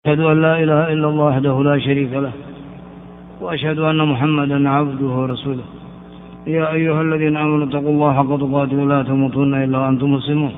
أشهد أن لا إله إلا الله وحده لا شريك له وأشهد أن محمدا عبده ورسوله. يا أيها الذين آمنوا اتقوا الله حق تقاته ولا تموتن إلا وأنتم مسلمون.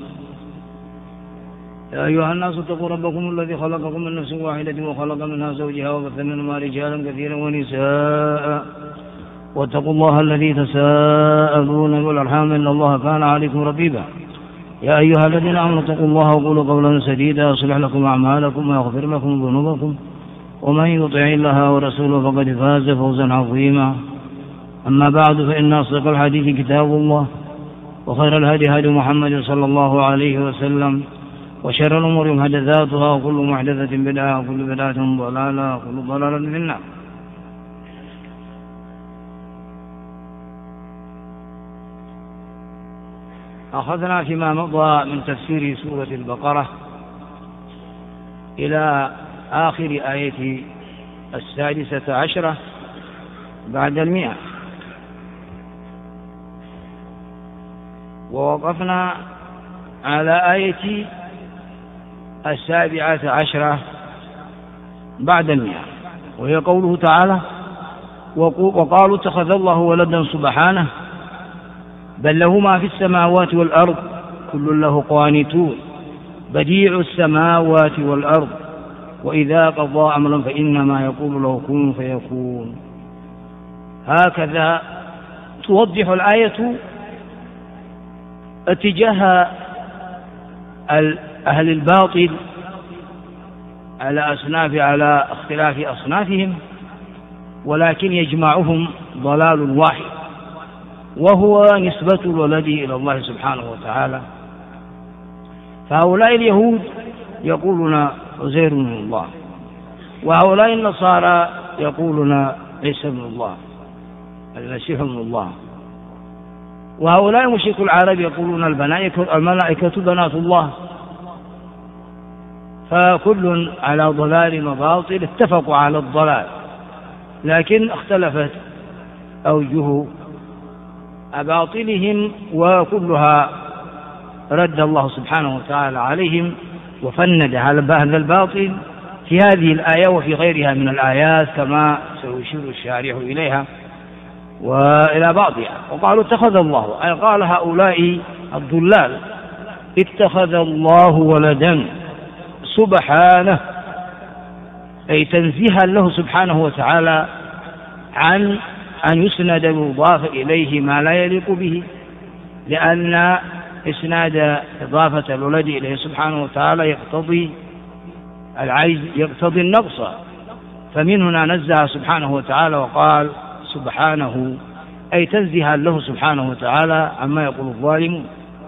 يا أيها الناس اتقوا ربكم الذي خلقكم من نفس واحدة وخلق منها زوجها وبث منهما رجالا كثيرا ونساء واتقوا الله الذي تساءلون بالأرحام إن الله كان عليكم رقيبا. يا أيها الذين آمنوا اتقوا الله وقولوا قولا سديدا يصلح لكم أعمالكم ويغفر لكم ذنوبكم ومن يطع الله ورسوله فقد فاز فوزا عظيما. أما بعد فإن أصدق الحديث كتاب الله وخير الهدي هدي محمد صلى الله عليه وسلم وشر الأمور محدثاتها وكل محدثة بدعة وكل بدعة ضلالة وكل ضلالة في النار. أخذنا فيما مضى من تفسير سورة البقرة إلى آخر آية 16 بعد 100، ووقفنا على آية 17 بعد 100، وهي قوله تعالى: وقالوا اتخذ الله ولدا سبحانه بل له ما في السماوات والأرض كل له قانتون بديع السماوات والأرض وإذا قضى أمرا فإنما يقول له كن فيكون. هكذا توضح الآية اتجاه أهل الباطل على اختلاف أصنافهم، ولكن يجمعهم ضلال واحد، وهو نسبة الولد إلى الله سبحانه وتعالى. فهؤلاء اليهود يقولون عزير بن الله، وهؤلاء النصارى يقولون عيسى بن الله المسيح بن الله، وهؤلاء مشرك العرب يقولون الملائكة بنات الله. فكل على ضلال وباطل، اتفقوا على الضلال، لكن اختلفت أوجه أباطلهم، وكلها رد الله سبحانه وتعالى عليهم وفند هذا الباطل في هذه الآية وفي غيرها من الآيات كما سيشير الشارح إليها وإلى بعضها. وقالوا اتخذ الله، أي قال هؤلاء الضلال اتخذ الله ولدا سبحانه، أي تنزيها له سبحانه وتعالى عن أن يسند المضاف إليه ما لا يليق به، لأن إسناد إضافة الولد إليه سبحانه وتعالى يقتضي العجز، يقتضي النقص، فمن هنا نزه سبحانه وتعالى وقال سبحانه، أي تنزيها له سبحانه وتعالى عما يقول الظالمون.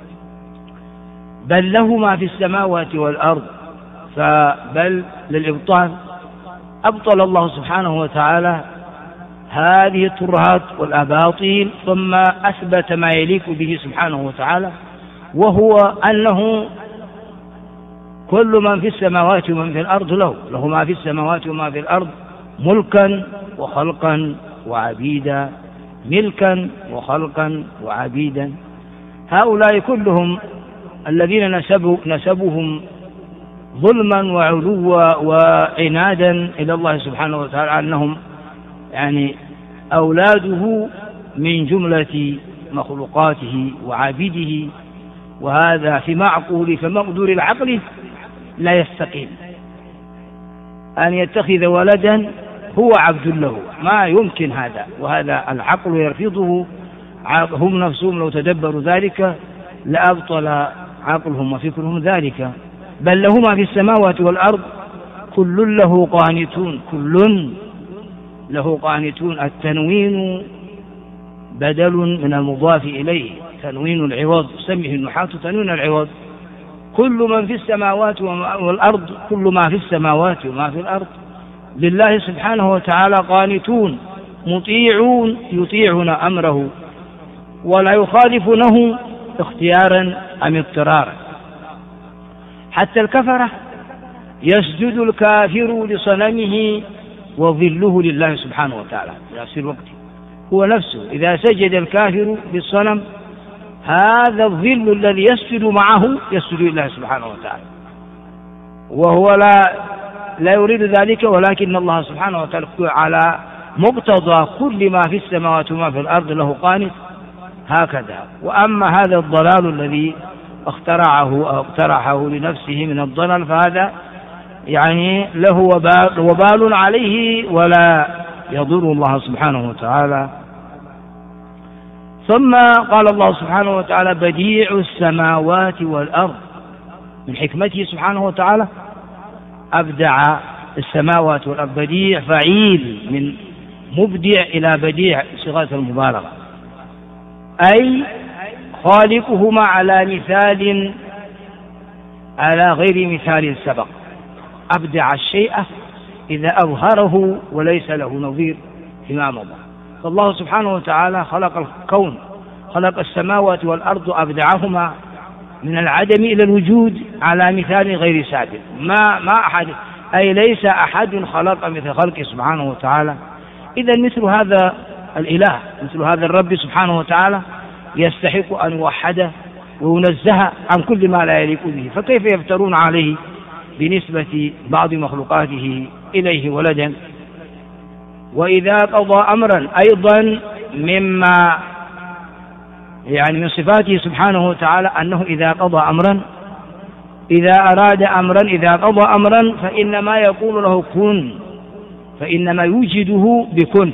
بل له ما في السماوات والأرض، فبل للإبطال، أبطل الله سبحانه وتعالى هذه الترهات والأباطيل، ثم أثبت ما يليق به سبحانه وتعالى، وهو أنه كل من في السماوات ومن في الأرض له ما في السماوات وما في الأرض ملكا وخلقا وعبيدا، ملكا وخلقا وعبيدا. هؤلاء كلهم الذين نسبوهم ظلما وعلوا وعنادا إلى الله سبحانه وتعالى أنهم يعني أولاده من جملة مخلوقاته وعبيده، وهذا في معقول فمقدور العقل لا يستقيم. أن يتخذ ولدا هو عبد له، ما يمكن هذا، وهذا العقل يرفضه. هم نفسهم لو تدبروا ذلك لأبطل عقلهم وفكرهم ذلك. بل له ما في السماوات والأرض كل له قانتون، كل له قانتون. التنوين بدل من المضاف إليه، تنوين العوض، سمه النحاة تنوين العوض. كل من في السماوات والأرض، كل ما في السماوات وما في الأرض لله سبحانه وتعالى قانتون، مطيعون، يطيعون أمره ولا يخالفونه اختيارا أم اضطرارا. حتى الكفرة يسجد الكافر لصنمه وظله لله سبحانه وتعالى في نفس الوقت، هو نفسه إذا سجد الكافر بالصنم هذا الظل الذي يسجد معه يسجد لله سبحانه وتعالى، وهو لا لا يريد ذلك، ولكن الله سبحانه وتعالى على مقتضى كل ما في السماوات وما في الأرض له قانت هكذا. وأما هذا الضلال الذي اخترعه أو اقترحه لنفسه من الضلال فهذا يعني له وبال عليه ولا يضر الله سبحانه وتعالى. ثم قال الله سبحانه وتعالى بديع السماوات والأرض، من حكمته سبحانه وتعالى أبدع السماوات والأرض. بديع فعيل من مبدع إلى بديع صيغة المبالغة، أي خالقهما على مثال على غير مثال سبق. أبدع الشيء إذا أظهره وليس له نظير فيما مضى. فالله سبحانه وتعالى خلق الكون، خلق السماوات والأرض أبدعهما من العدم إلى الوجود على مثال غير سابق. ما أحد، أي ليس أحد خلق مثل خلقه سبحانه وتعالى. إذا مثل هذا الإله، مثل هذا الرب سبحانه وتعالى يستحق أن يوحده وينزه عن كل ما لا يليق به، فكيف يفترون عليه بنسبة بعض مخلوقاته إليه ولدا؟ وإذا قضى أمرا أيضا مما يعني من صفاته سبحانه وتعالى أنه إذا قضى أمرا، إذا أراد أمرا، إذا قضى أمرا فإنما يقول له كن، فإنما يوجده بكن،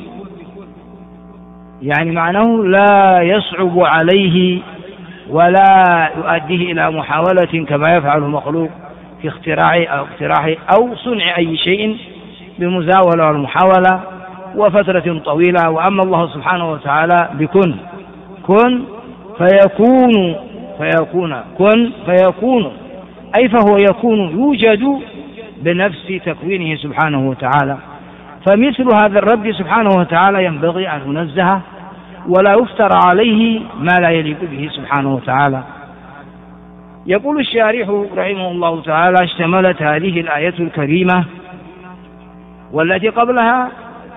يعني معناه لا يصعب عليه ولا يؤديه إلى محاولة كما يفعل المخلوق في اختراعه أو صنع أي شيء بمزاولة والمحاولة وفترة طويلة. وأما الله سبحانه وتعالى بكن، كن فيكون، كن فيكون، أي فهو يكون، يوجد بنفس تكوينه سبحانه وتعالى. فمثل هذا الرب سبحانه وتعالى ينبغي أن ينزه ولا يفترى عليه ما لا يليق به سبحانه وتعالى. يقول الشارح رحمه الله تعالى: اشتملت هذه الآية الكريمة والتي قبلها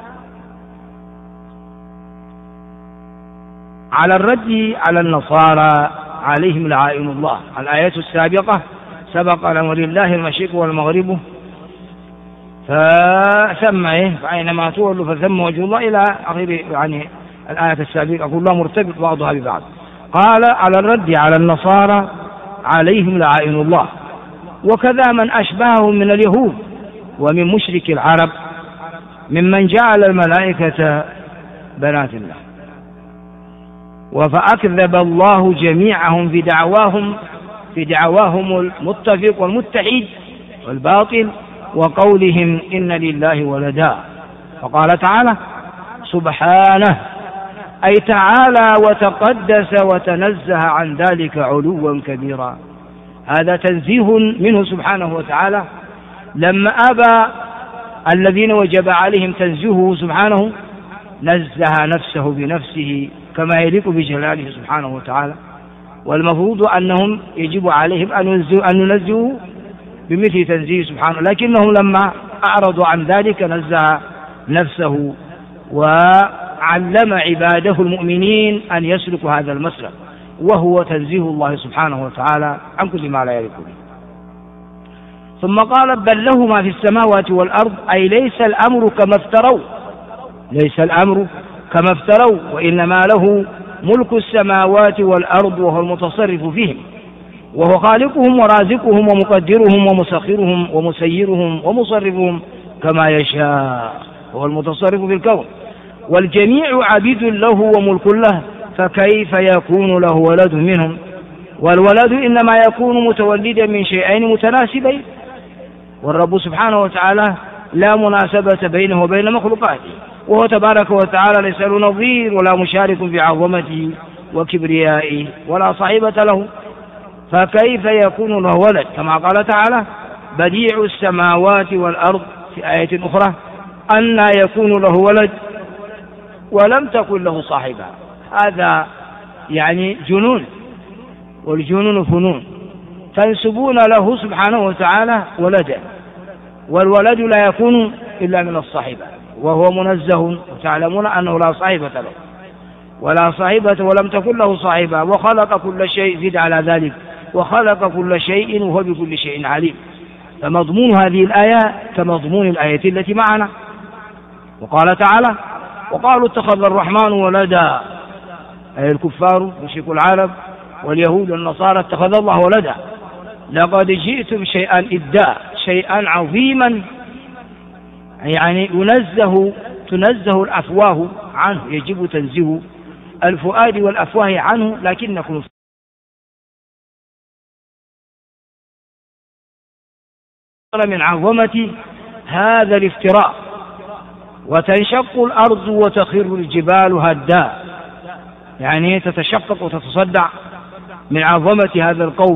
على الرد على النصارى عليهم لعائن الله. الآية السابقة سبق لنا ولله المشرق والمغرب فثم فأينما تولوا فثم وجه الله إلى آخر يعني الآية السابقة كلها مرتبط بعضها ببعض. قال على الرد على النصارى عليهم لعائن الله، وكذا من أشبههم من اليهود ومن مشرك العرب ممن جعل الملائكة بنات الله. فأكذب الله جميعهم في دعواهم المتفق والمتحد والباطل وقولهم إن لله ولدا. فقال تعالى سبحانه، أي تعالى وتقدس وتنزه عن ذلك علوا كبيرا. هذا تنزيه منه سبحانه وتعالى. لما أبى الذين وجب عليهم تنزيهه سبحانه نزه نفسه بنفسه كما يليق بجلاله سبحانه وتعالى، والمفروض أنهم يجب عليهم أن ينزهوا بمثل تنزيه سبحانه، لكنهم لما أعرضوا عن ذلك نزه نفسه وعلم عباده المؤمنين أن يسلكوا هذا المسلك، وهو تنزيه الله سبحانه وتعالى عن كل ما لا يليق به. ثم قال بل له ما في السماوات والأرض، أي ليس الأمر كما افتروا، وإنما له ملك السماوات والأرض وهو المتصرف فيهم، وهو خالقهم ورازقهم ومقدرهم ومسخرهم ومسيرهم ومصرفهم كما يشاء، وهو المتصرف في الكون، والجميع عبيد له وملك له، فكيف يكون له ولد منهم؟ والولد إنما يكون متولدا من شيئين متناسبين، والرب سبحانه وتعالى لا مناسبة بينه وبين مخلوقاته، وهو تبارك وتعالى ليس له نظير ولا مشارك في عظمته وكبريائه ولا صاحبة له، فكيف يكون له ولد؟ كما قال تعالى بديع السماوات والأرض في آية أخرى أنى يكون له ولد ولم تكن له صاحبة. هذا يعني جنون، والجنون فنون. تنسبون له سبحانه وتعالى ولدا، والولد لا يكون إلا من الصاحبة، وهو منزه، وتعلمون أنه لا صاحبة له ولا صاحبة ولم تكن له صاحبة، وخلق كل شيء، زد على ذلك وخلق كل شيء وهو بكل شيء عليم. فمضمون هذه الآية كمضمون الآية التي معنا. وقال تعالى: وقالوا اتخذ الرحمن ولدا، أي الكفار مشرك العرب واليهود والنصارى اتخذ الله ولدا. لقد جئتم شيئا إدا، شيئا عظيما، يعني تنزه الأفواه عنه، يجب تنزيه الفؤاد والأفواه عنه، لكنكم من عظمة هذا الافتراء. وتنشق الأرض وتخر الجبال هدا، يعني تتشقق وتتصدع من عظمة هذا القول.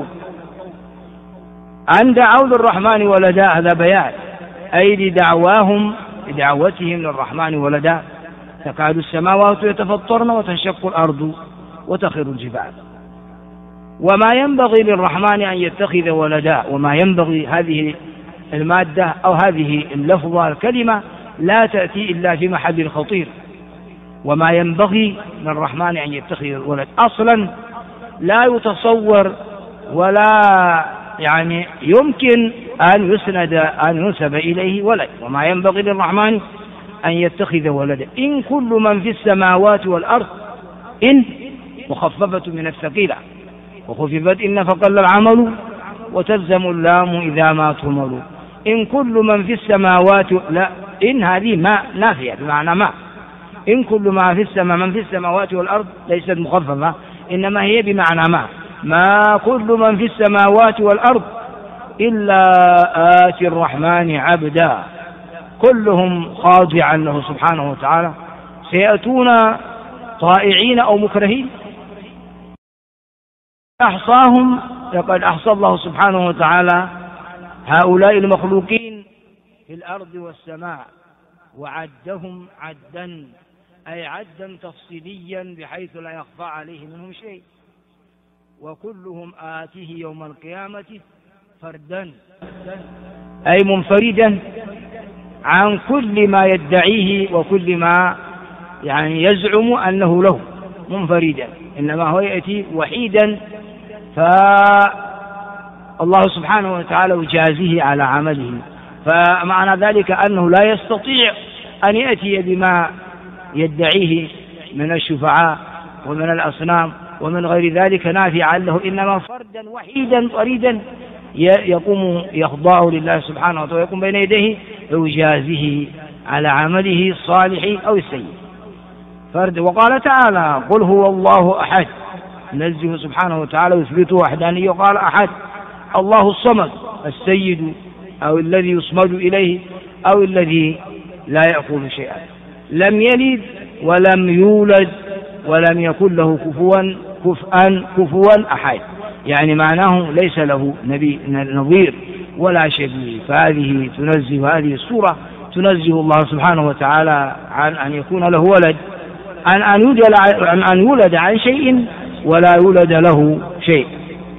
أن دعوا للرحمن ولدا، هذا بيان، أي لدعوتهم للرحمن ولدا. تكاد السماوات يتفطرن وتنشق الأرض وتخر الجبال. وما ينبغي للرحمن أن يتخذ ولدا، وما ينبغي، هذه المادة أو هذه اللفظة الكلمة لا تأتي إلا في محل خطير. وما ينبغي للرحمن أن يتخذ ولد، أصلا لا يتصور ولا يعني يمكن أن ينسب إليه ولد. وما ينبغي للرحمن أن يتخذ ولدا. إن كل من في السماوات والأرض، إن مخففة من الثقيلة، وخففت إن فقل العمل، وتلزم اللام إذا ما تهمل. إن كل من في السماوات، لا، إن هذه ما نافية بمعنى ما. إن كل من في السماوات والأرض ليست مخففة، إنما هي بمعنى ما كل من في السماوات والأرض إلا آتي الرحمن عبدا، كلهم خاضعا له سبحانه وتعالى، سيأتون طائعين أو مكرهين. أحصاهم، لقد أحصى الله سبحانه وتعالى هؤلاء المخلوقين في الأرض والسماء، وعدهم عدا، أي عدا تفصيليا بحيث لا يخفى عليه منهم شيء. وكلهم آتيه يوم القيامة فردا، أي منفردا عن كل ما يدعيه وكل ما يعني يزعم أنه له، منفردا، إنما هو يأتي وحيدا. فالله سبحانه وتعالى يجازيه على عمله. فمعنى ذلك أنه لا يستطيع أن يأتي بما يدعيه من الشفعاء ومن الأصنام ومن غير ذلك نافعا له، إنما فردا وحيدا فريدا يقوم يخضع لله سبحانه وتعالى، ويقوم بين يديه ويجازيه على عمله الصالح أو السيء. فرد. وقال تعالى: قل هو الله أحد، نزه سبحانه وتعالى ويثبته وحدانية. وقال: أحد، الله الصمد، السيد أو الذي يصمد إليه أو الذي لا يأخذ شيئا، لم يلد ولم يولد ولم يكن له كفوا أحد، يعني معناه ليس له نظير ولا شبيه. فهذه هذه السورة تنزه الله سبحانه وتعالى عن أن يكون له ولد، عن أن يولد عن شيء ولا يولد له شيء.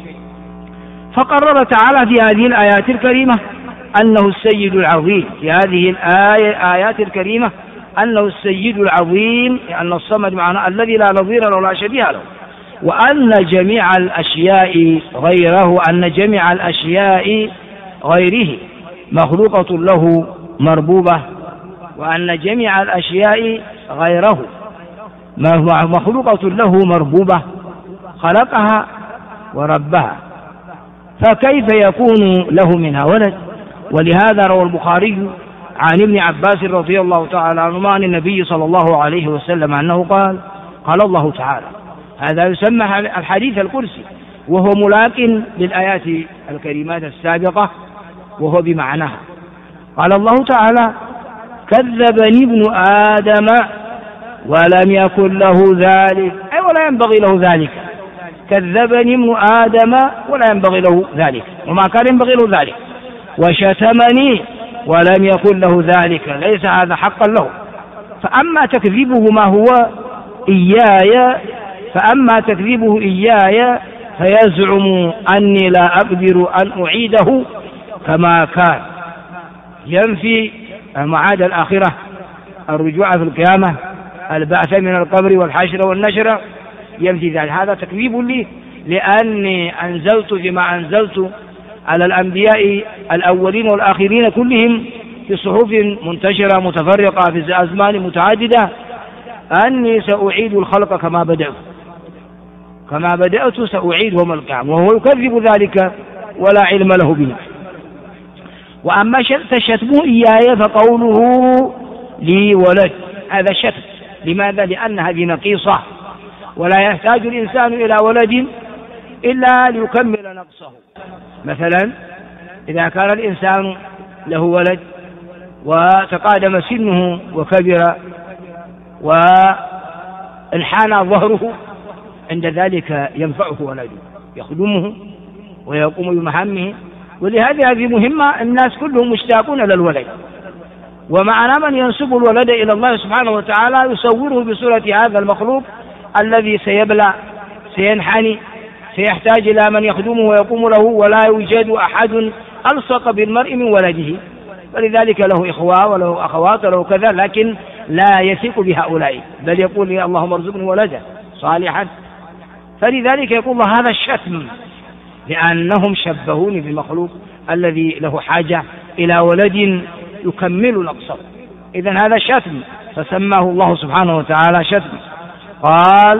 فقرر تعالى في هذه الآيات الكريمة أنه السيد العظيم، في هذه الآيات الكريمة أنه السيد العظيم، لأن الصمد معناه الذي لا نظير له ولا شبيه له، وأن جميع الأشياء غيره، أن جميع الأشياء غيره مخلوقة له مربوبة، وأن جميع الأشياء غيره مخلوقة له مربوبة، خلقها وربها، فكيف يكون له منها ولد؟ ولهذا روى البخاري عن ابن عباس رضي الله تعالى عنهما عن النبي صلى الله عليه وسلم أنه قال الله تعالى، هذا يسمى الحديث القدسي، وهو ملاق للآيات الكريمات السابقة، وهو بمعناها. قال الله تعالى: كذبني ابن آدم ولم يكن له ذلك، أي ولا ينبغي له ذلك. كذبني ابن آدم ولا ينبغي له ذلك، وما كان ينبغي له ذلك. وشتمني ولم يكن له ذلك، ليس هذا حقا له. فأما تكذيبه إياي فيزعم أني لا أقدر أن أعيده كما كان، ينفي معاد الآخرة، الرجوع في القيامة، البعث من القبر والحشر والنشر، ينفي ذلك. هذا تكذيب لي، لأني أنزلت بما أنزلت على الأنبياء الأولين والآخرين كلهم في صحف منتشرة متفرقة في أزمان متعددة أني سأعيد الخلق كما بدأت سأعيد يوم القيامة، وهو يكذب ذلك ولا علم له به. وأما شتمه إياي فقوله لي ولد، هذا شتم. لماذا؟ لأن هذه نقيصة، ولا يحتاج الإنسان إلى ولد إلا ليكمل نقصه. مثلا إذا كان الإنسان له ولد وتقادم سنه وكبر وانحنى ظهره، عند ذلك ينفعه ولده، يخدمه ويقوم بمهامه. ولهذه هذه مهمة، الناس كلهم مشتاقون للولد، ومعنى من ينسب الولد إلى الله سبحانه وتعالى يصوره بصورة هذا المخلوق الذي سيبلى سينحني سيحتاج إلى من يخدمه ويقوم له، ولا يوجد أحد ألصق بالمرء من ولده، ولذلك له إخوة وله أخوات وله كذا، لكن لا يثق بهؤلاء، بل يقول لي اللهم ارزقني ولدا صالحا. فلذلك يقول الله هذا الشتم، لأنهم شبهوني بالمخلوق الذي له حاجة إلى ولد يكمل نقصه. إذن هذا شتم، فسماه الله سبحانه وتعالى شتم. قال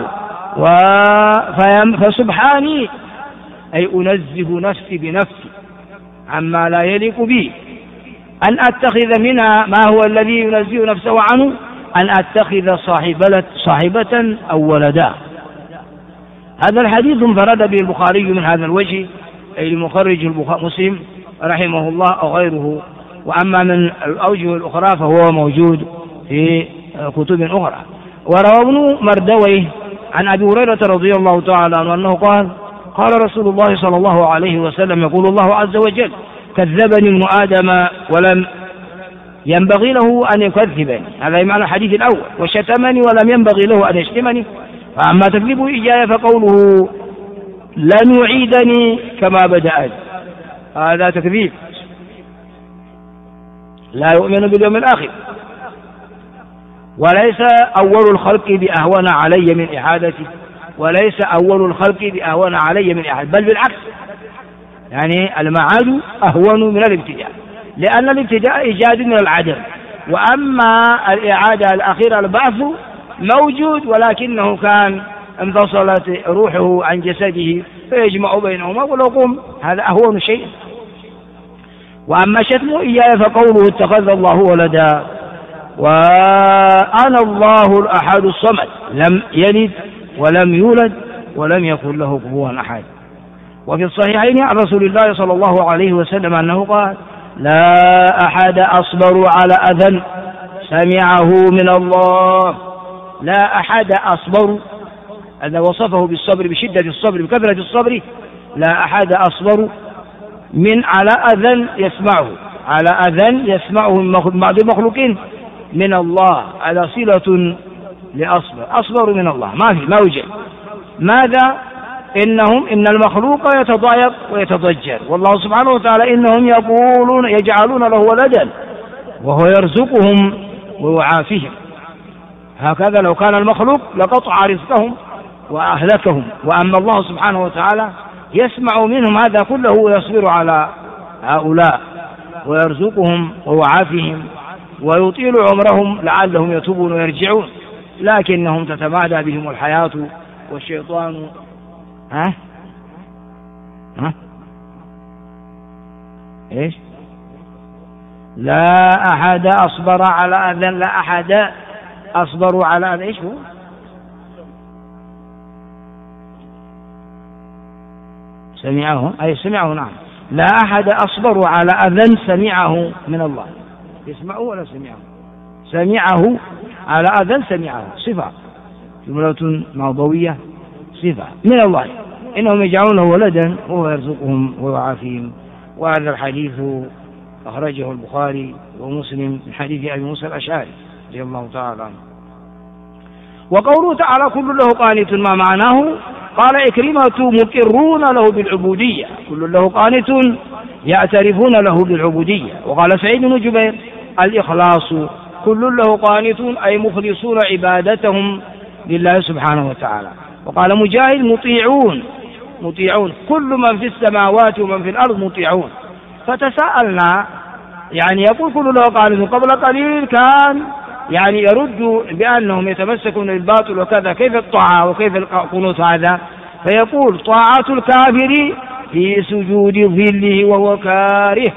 فسبحاني أي أنزه نفسي بنفسي عما لا يليق بي، أن أتخذ منها ما هو الذي ينزه نفسه عنه، أن أتخذ صاحبة أو ولدا. هذا الحديث انفرد به البخاري من هذا الوجه، أي لمخرج مسلم رحمه الله أو غيره، وأما من الأوجه الأخرى فهو موجود في كتب أخرى. وروى ابن مردويه عن أبي هريرة رضي الله تعالى عنه أنه قال رسول الله صلى الله عليه وسلم يقول الله عز وجل كذبني ابن آدم ولم ينبغي له أن يكذبني، هذا معنى الحديث الأول، وشتمني ولم ينبغي له أن يشتمني. فأما تكذيبه إياي فقوله لن يعيدني كما بدأت، هذا تكذيب، لا يؤمن باليوم الآخر، وليس أول الخلق بأهون علي من إعادتي، وليس أول الخلق بأهون علي من إعادتي، بل بالعكس، يعني المعاد أهون من الابتداء، لأن الابتداء إيجاد من العدم، وأما الإعادة الأخيرة البعث موجود، ولكنه كان انفصلت روحه عن جسده فيجمع بينهما ولقوم، هذا أهون شيء. وأما شتمه إياي فقوله اتخذ الله ولدا وأنا الله الأحد الصمد لم يلد ولم يولد ولم يكن له كفوا أحد. وفي الصحيحين عن رسول الله صلى الله عليه وسلم أنه قال لا أحد أصبر على أذى سمعه من الله، لا أحد أصبر، هذا وصفه بالصبر، بشدة الصبر، بكثرة الصبر، لا أحد أصبر من على أذى يسمعه، على أذى يسمعه من بعض المخلوقين من الله، على صلة أصبر من الله، ما يوجد. ماذا؟ إن المخلوق يتضايق ويتضجر، والله سبحانه وتعالى إنهم يجعلون له ولدا وهو يرزقهم ويعافيهم. هكذا لو كان المخلوق لقطع رزقهم وأهلكهم، وأما الله سبحانه وتعالى يسمع منهم هذا كله ويصبر على هؤلاء ويرزقهم ويعافيهم ويطيل عمرهم لعلهم يتوبون ويرجعون، لكنهم تتمادى بهم الحياة والشيطان إيش؟ لا أحد أصبر على أذى، لا أحد أصبروا على أذى، إيش هو؟ سمعه، أي سمعه، نعم، لا أحد أصبر على أذى سمعه من الله، يسمعه ولا سمعه؟ سمعه على أذى سمعه، صفة جملة موضوية، صفة من الله، إنهم يجعلونه ولدا وهو يرزقهم ويعافيهم. وهذا الحديث أخرجه البخاري ومسلم من حديث أبي موسى الأشعري رضي الله تعالى عنه. وقوله تعالى كل له قانت، ما معناه؟ قال إكرمة مقرون له بالعبودية، كل له قانت يعترفون له بالعبودية. وقال سعيد بن جبير الإخلاص، كل له قانت أي مخلصون عبادتهم لله سبحانه وتعالى. وقال مجاهد مطيعون مطيعون، كل من في السماوات ومن في الأرض مطيعون. فتساءلنا، يعني يقول كل له قانتون، قبل قليل كان يعني يرد بأنهم يتمسكون بالباطل وكذا، كيف الطاعة وكيف القنوت هذا؟ فيقول طاعة الكافر في سجود ظله وهو كاره،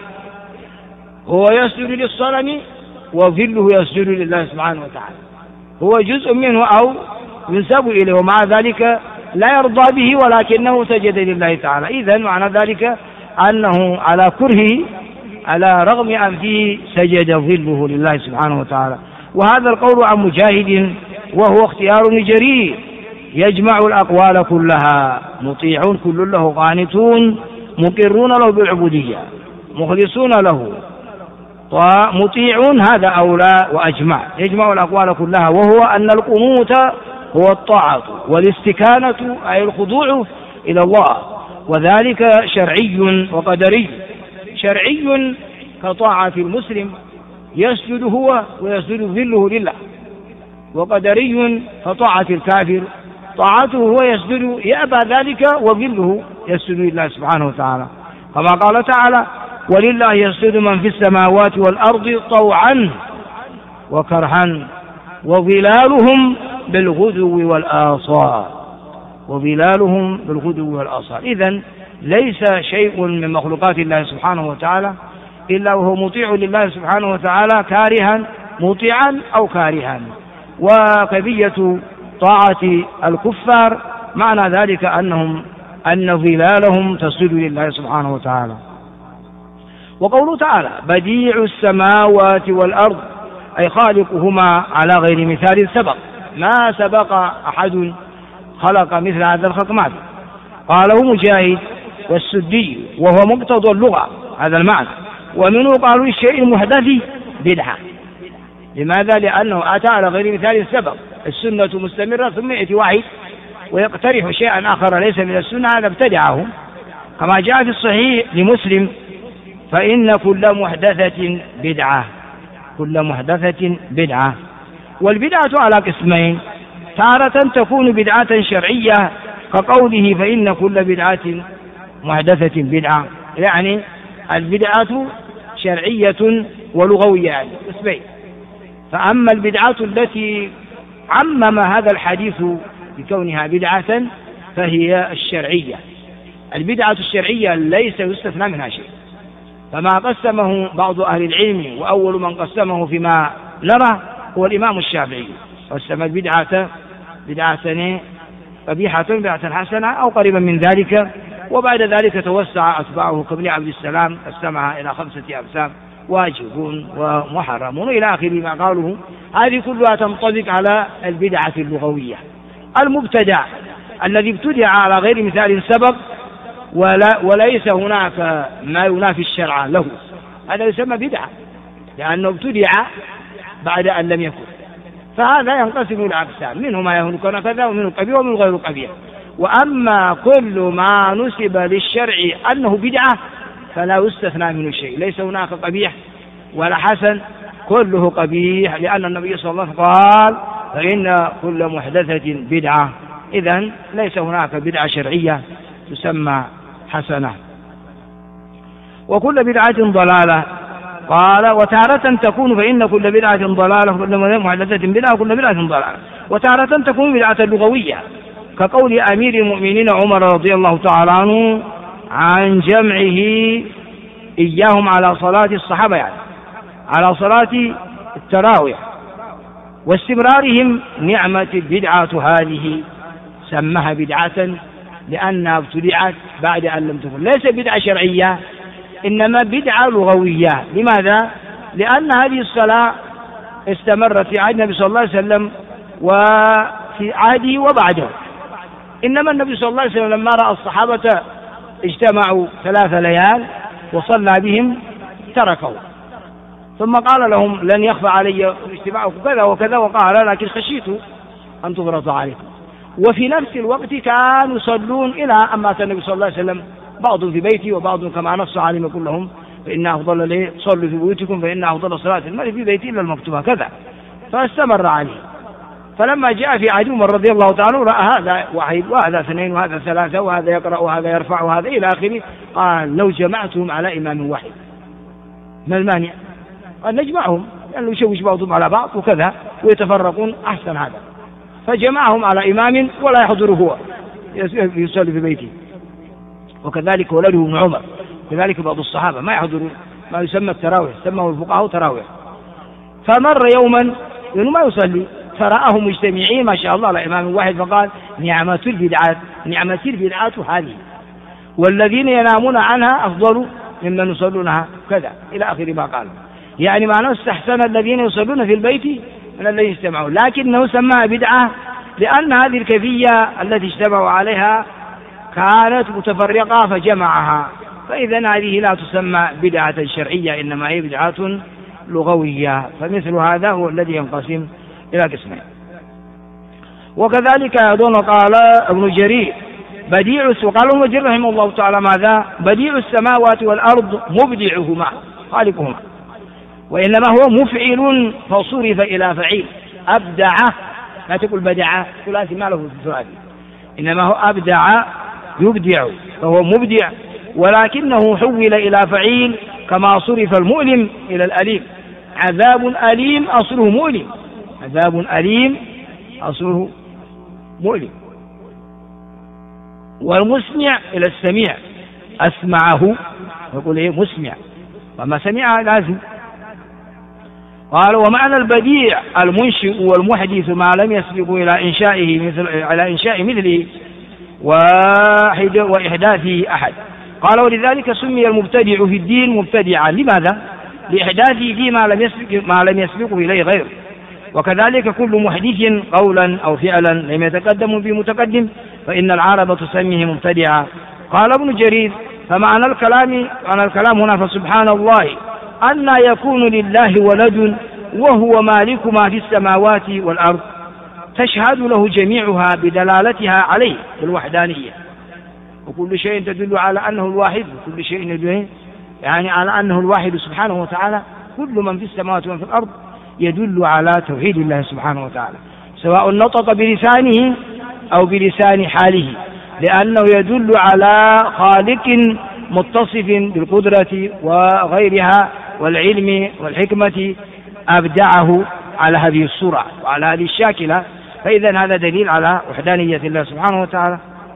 هو يسجد للصنم وظله يسجد لله سبحانه وتعالى، هو جزء منه أو ينسب إليه، ومع ذلك لا يرضى به ولكنه سجد لله تعالى. إذن معنى ذلك أنه على كرهه على رغم أنفه سجد ظله لله سبحانه وتعالى. وهذا القول عن مجاهد وهو اختيار جريء يجمع الأقوال كلها، مطيعون كل له قانتون مقرون له بالعبودية مخلصون له ومطيعون، هذا أولى وأجمع، يجمع الأقوال كلها، وهو أن القنوت هو الطاعة والاستكانة أي الخضوع إلى الله، وذلك شرعي وقدري. شرعي كطاعة المسلم يسجد هو ويسجد ظله لله، وقدري كطاعة الكافر طاعته هو يسجد يأبى ذلك وظله يسجد لله سبحانه وتعالى، كما قال تعالى ولله يسجد من في السماوات والأرض طوعا وكرها وظلالهم بالغدو والآصال، وظلالهم بالغدو والآصال. إذن ليس شيء من مخلوقات الله سبحانه وتعالى إلا وهو مطيع لله سبحانه وتعالى كارها مطيعا أو كارها. وكيفية طاعة الكفار معنى ذلك أن ظلالهم تسجد لله سبحانه وتعالى. وقوله تعالى بديع السماوات والأرض أي خالقهما على غير مثال سبق، ما سبق أحد خلق مثل هذا الخلق معه. قاله مجاهد والسدي وهو مقتضى اللغة هذا المعنى. ومنه قالوا الشيء المحدث بدعة. لماذا؟ لأنه أتى على غير مثال سبق، السنة مستمرة ثم يأتي واحد ويقترح شيئا آخر ليس من السنة، هذا ابتدعه، كما جاء في الصحيح لمسلم فإن كل محدثة بدعة، كل محدثة بدعة. والبدعة على قسمين، تارة تكون بدعة شرعية كقوله فإن كل بدعة محدثة بدعة، يعني البدعة شرعية ولغوية يعني قسمين. فأما البدعة التي عمم هذا الحديث بكونها بدعة فهي الشرعية. البدعة الشرعية ليس يستثنى منها شيء، فما قسمه بعض أهل العلم وأول من قسمه فيما نرى هو الإمام الشافعي، قسم البدعة بدعة قبيحة بدعة حسنة أو قريبا من ذلك، وبعد ذلك توسع أتباعه كابن عبد السلام قسمها إلى 5 أقسام، واجب ومحرم إلى آخر ما قاله. هذه كلها تنطبق على البدعة اللغوية. المبتدع الذي ابتدع على غير مثال سبق وليس هناك ما ينافي الشرع له، هذا يسمى بدعة لأنه ابتدع بعد أن لم يكن. فهذا ينقسم إلى أقسام، منه ما يكون كذا ومنه قبيح ومنه غير قبيح. وأما كل ما نسب للشرع أنه بدعة فلا يستثنى منه شيء، ليس هناك قبيح ولا حسن، كله قبيح، لأن النبي صلى الله عليه وسلم قال فإن كل محدثة بدعة. إذن ليس هناك بدعة شرعية تسمى حسنة. وكل بدعة ضلالة، قال وتارة تكون فإن كل بدعة ضلالة وكل محدثة بدعة وكل بدعة ضلالة. وتارة تكون بدعة لغوية كقول أمير المؤمنين عمر رضي الله تعالى عنه عن جمعه إياهم على صلاة الصحابة، يعني على صلاة التراويح، واستمرارهم نعمة البدعة هذه، سمها بدعة لأنها ابتدعت بعد أن لم تكن، ليس بدعة شرعية إنما بدعة لغوية. لماذا؟ لأن هذه الصلاة استمرت في عهد النبي صلى الله عليه وسلم وفي عهده وبعده، إنما النبي صلى الله عليه وسلم لما رأى الصحابة اجتمعوا 3 ليال وصلى بهم تركوا، ثم قال لهم لن يخفى علي اجتماعكم كذا وكذا، وقال لكن خشيت أن تفرض عليكم. وفي نفس الوقت كانوا يصلون إلى أن مات النبي صلى الله عليه وسلم، بعض في بيتي وبعض كما نص عليهم كلهم فإن أفضل لي صلوا في بيوتكم فإن أفضل صلاة المرء في بيتي إلا المكتوبة كذا، فاستمر عليه. فلما جاء في عهد عمر رضي الله تعالى رأى هذا واحد وهذا اثنين وهذا ثلاثة وهذا يقرأ وهذا يرفع وهذا إلى آخره، قال لو جمعتهم على إمام واحد ما المانع؟ قال نجمعهم لأنه يعني يشوش بعضهم على بعض وكذا ويتفرقون، أحسن هذا. فجمعهم على إمام ولا يحضره هو يصلي في بيته. وكذلك ولده ابن عمر، كذلك بعض الصحابة ما يحضرون ما يسمى التراويح، سماه الفقهاء تراويح. فمر يوما لأنه ما يصلي فرآهم مجتمعين ما شاء الله على إمام واحد، فقال نعمة البدعات هذه، والذين ينامون عنها أفضل ممن يصلونها كذا إلى آخر ما قال. يعني معناه استحسن الذين يصلون في البيت من الذين يجتمعون، لكنه سماها بدعة لأن هذه الكيفية التي اجتمعوا عليها كانت متفرقة فجمعها، فإذا هذه لا تسمى بدعة شرعية إنما هي بدعة لغوية. فمثل هذا هو الذي ينقسم إلى قسمين. وكذلك أيضا قال ابن جرير وقال ابن جرير رحمه الله تعالى ماذا؟ بديع السماوات والأرض مبدعهما خالقهما، وإنما هو مفعل فصرف إلى فعيل. أبدع لا تقول بدع ثلاثي ما له في الثلاثي، إنما هو أبدع يبدع فهو مبدع، ولكنه حول إلى فعيل كما صرف المؤلم إلى الأليم. عذاب أليم أصله مؤلم، عذاب أليم أصله مؤلم. والمسمع إلى السميع، أسمعه يقول إيه مسمع، وما سمع لازم. قال ومعنى البديع المنشئ والمحدث ما لم يسبق إلى إنشاء مثله وإحداثه أحد. قال ولذلك سمي المبتدع في الدين مبتدعا. لماذا؟ لإحداثه فيه ما لم يسبقه إليه غيره. وكذلك كل محدث قولا أو فعلا لم يتقدم بمتقدم فإن العرب تسميه مبتدعا. قال ابن جرير فمعنى الكلام هنا فسبحان الله أن يكون لله ولد وهو مالك ما في السماوات والأرض، تشهد له جميعها بدلالتها عليه بالوحدانية، وكل شيء تدل على أنه الواحد، وكل شيء يدل يعني على أنه الواحد سبحانه وتعالى. كل من في السماوات ومن في الأرض يدل على توحيد الله سبحانه وتعالى، سواء نطق بلسانه أو بلسان حاله، لأنه يدل على خالق متصف بالقدرة وغيرها والعلم والحكمة أبدعه على هذه الصورة وعلى هذه الشاكلة. فإذا هذا دليل على وحدانية الله سبحانه وتعالى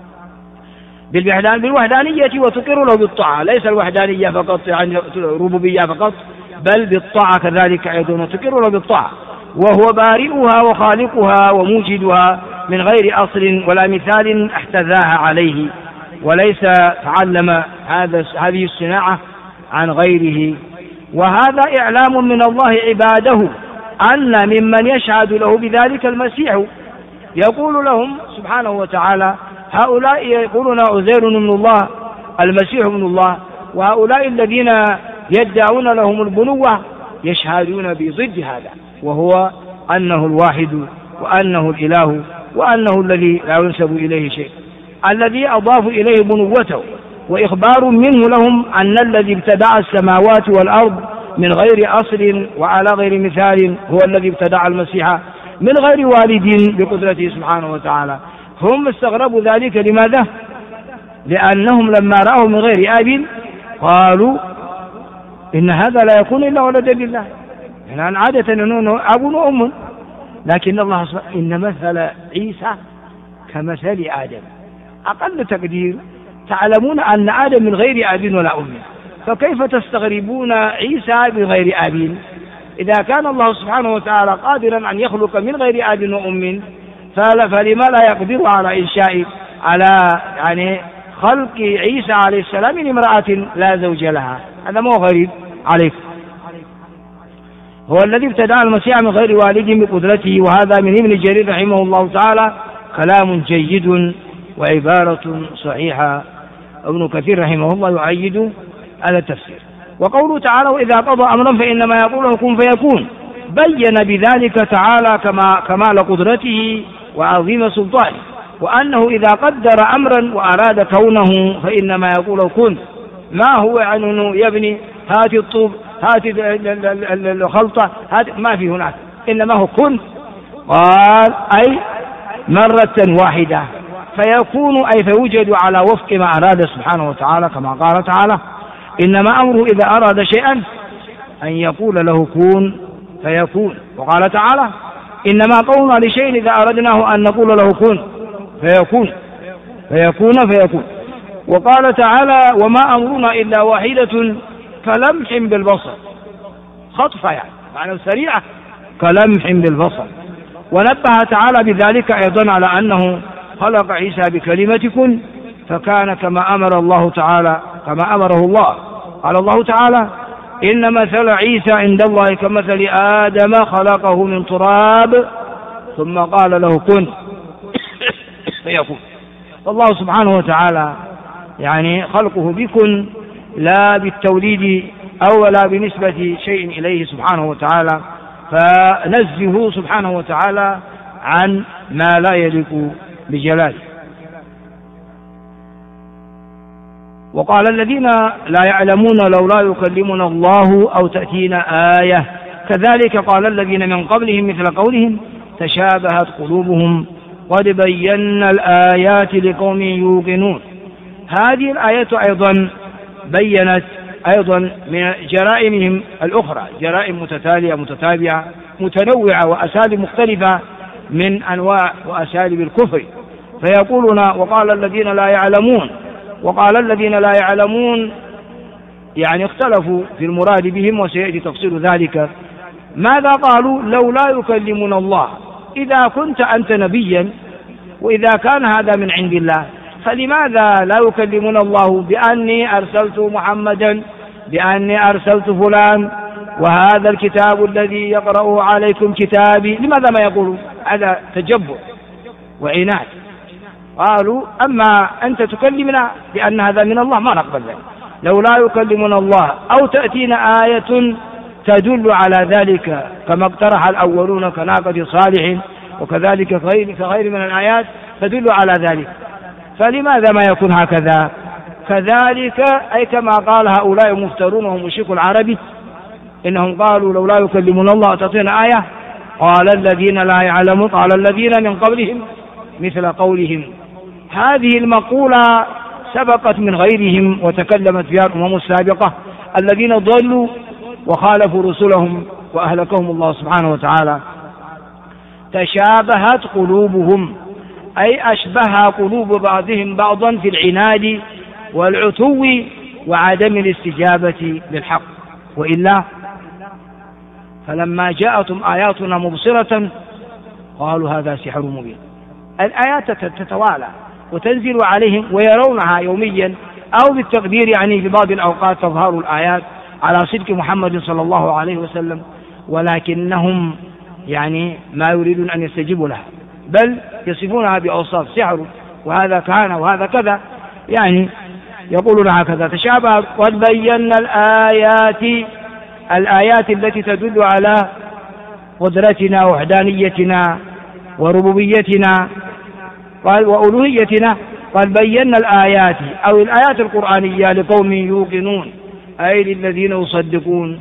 بالوحدانية، وتقر له بالطاعة، ليس الوحدانية فقط يعني ربوبية فقط، بل بالطاعة كذلك أيضا تقر له بالطاعة، وهو بارئها وخالقها وموجدها من غير أصل ولا مثال احتذاها عليه، وليس تعلم هذه الصناعة عن غيره. وهذا إعلام من الله عباده أن ممن يشهد له بذلك المسيح، يقول لهم سبحانه وتعالى هؤلاء يقولون عزير ابن الله المسيح ابن الله، وهؤلاء الذين يدعون لهم البنوة يشهدون بضد هذا، وهو أنه الواحد وأنه الإله وأنه الذي لا ينسب إليه شيء، الذي أضاف إليه بنوته، وإخبار منه لهم أن الذي ابتدع السماوات والأرض من غير أصل وعلى غير مثال هو الذي ابتدع المسيح من غير والد بقدرته سبحانه وتعالى. هم استغربوا ذلك. لماذا؟ لأنهم لما رأوا من غير أب قالوا إن هذا لا يكون إلا ولدا لله، يعني عادة أنه أب وأم، لكن الله سبحانه إن مثل عيسى كمثل آدم، أقل تقدير تعلمون أن آدم من غير أب ولا أم، فكيف تستغربون عيسى من غير أب؟ إذا كان الله سبحانه وتعالى قادرا أن يخلق من غير أب وأم، فلما لا يقدر على إنشاء يعني خلق عيسى عليه السلام من امرأة لا زوج لها؟ هذا مو غريب عليك. هو الذي ابتدع المسيح من غير والد بقدرته. وهذا من ابن جرير رحمه الله تعالى كلام جيد وعبارة صحيحة. ابن كثير رحمه الله يؤيد هذا التفسير. وقوله تعالى وإذا قضى أمرا فإنما يقول له كن فيكون، بين بذلك تعالى كمال قدرته وعظيم سلطانه، وأنه إذا قدر أمرا وأراد كونه فإنما يقول له كن. ما هو عنه يبني هات الطوب هات الخلطة هات، ما في هناك، إنما هو كن. قال أي مرة واحدة، فيكون أي فيوجد على وفق ما أراد سبحانه وتعالى، كما قال تعالى إنما أمره إذا أراد شيئا أن يقول له كن فيكون. وقال تعالى إنما قولنا لشيء إذا أردناه أن نقول له كن فيكون. وقال تعالى وما أمرنا إلا واحدة كلمح بالبصر، خطفة يعني معنى سريعة كلمح بالبصر. ونبه تعالى بذلك أيضا على أنه خلق عيسى بكلمة كن فكان كما أمره الله. قال الله تعالى إن مثل عيسى عند الله كمثل آدم خلقه من تراب ثم قال له كن فيكون. والله سبحانه وتعالى يعني خلقه بكن لا بالتوليد أو لا بنسبة شيء إليه سبحانه وتعالى، فنزه سبحانه وتعالى عن ما لا يليق بجلاله. وقال الذين لا يعلمون لولا يكلمنا الله أو تأتينا آية كذلك قال الذين من قبلهم مثل قولهم تشابهت قلوبهم قد بينا الآيات لقوم يوقنون. هذه الآية أيضا بينت أيضا من جرائمهم الأخرى، جرائم متتالية متتابعة متنوعة وأساليب مختلفة من أنواع وأساليب الكفر. فيقولون وقال الذين لا يعلمون يعني اختلفوا في المراد بهم وسيأتي تفصيل ذلك. ماذا قالوا؟ لولا يكلمنا الله. إذا كنت أنت نبيا وإذا كان هذا من عند الله فلماذا لا يكلمنا الله بأني أرسلت محمدا، بأني أرسلت فلان، وهذا الكتاب الذي يقرأه عليكم كتابي؟ لماذا ما يقولوا؟ هذا تجبر وعناد. قالوا أما أنت تكلمنا بأن هذا من الله ما نقبل ذلك. لولا يكلمنا الله أو تأتينا آية تدل على ذلك كما اقترح الأولون كناقة صالح وكذلك كغير من الآيات تدل على ذلك. فلماذا ما يكون هكذا؟ كذلك أي كما قال هؤلاء المفترون وهم مشركو العرب إنهم قالوا لولا يكلمنا الله تعطينا آية. قال الذين لا يعلمون قال الذين من قبلهم مثل قولهم. هذه المقولة سبقت من غيرهم وتكلمت فيها الأمم السابقة الذين ضلوا وخالفوا رسلهم وأهلكهم الله سبحانه وتعالى. تشابهت قلوبهم أي أشبه قلوب بعضهم بعضا في العناد والعتو وعدم الاستجابة للحق. وإلا فلما جاءتهم آياتنا مبصرة قالوا هذا سحر مبين. الآيات تتوالى وتنزل عليهم ويرونها يوميا أو بالتقدير يعني في بعض الأوقات تظهر الآيات على صدق محمد صلى الله عليه وسلم، ولكنهم يعني ما يريدون أن يستجيبوا لها بل يصفونها بأوصاف سحر وهذا كان وهذا كذا، يعني يقولون هكذا. تشابه قد بينا الآيات التي تدل على قدرتنا ووحدانيتنا وربوبيتنا وألوهيتنا. قد بينا الآيات أو الآيات القرآنية لقوم يوقنون أي للذين يصدقون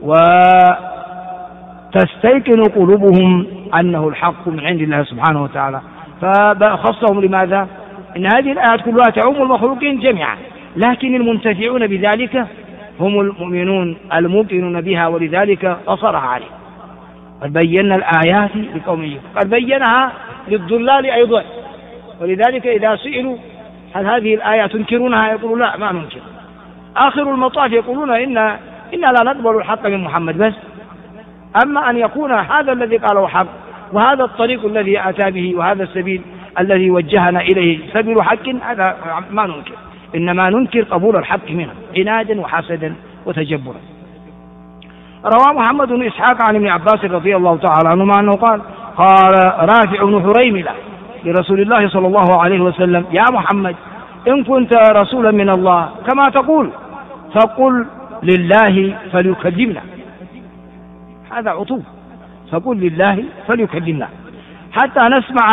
وتستيقن قلوبهم أنه الحق من عند الله سبحانه وتعالى. فخصهم لماذا؟ إن هذه الآيات كلها تعم المخلوقين جميعا، لكن المنتفعون بذلك هم المؤمنون الموقنون بها، ولذلك قصرها عليه. قد بينا الآيات لقوم يوقنون، قد بينها للضلال أيضا، ولذلك إذا سئلوا هل هذه الآية تنكرونها يقولون لا ما ننكر. آخر المطاف يقولون إنا لا نقبل الحق من محمد بس، أما أن يكون هذا الذي قاله حق وهذا الطريق الذي أتى به وهذا السبيل الذي وجهنا إليه سبيل حق هذا ما ننكر، إنما ننكر قبول الحق منه عنادا وحسدا وتجبرا. روى محمد بن إسحاق عن ابن عباس رضي الله تعالى عنهما أنه قال رافع بن حريملة لرسول الله صلى الله عليه وسلم يا محمد إن كنت رسولا من الله كما تقول فقل لله فليكلمنا. هذا عطوف، فقل لله فليكلمنا حتى نسمع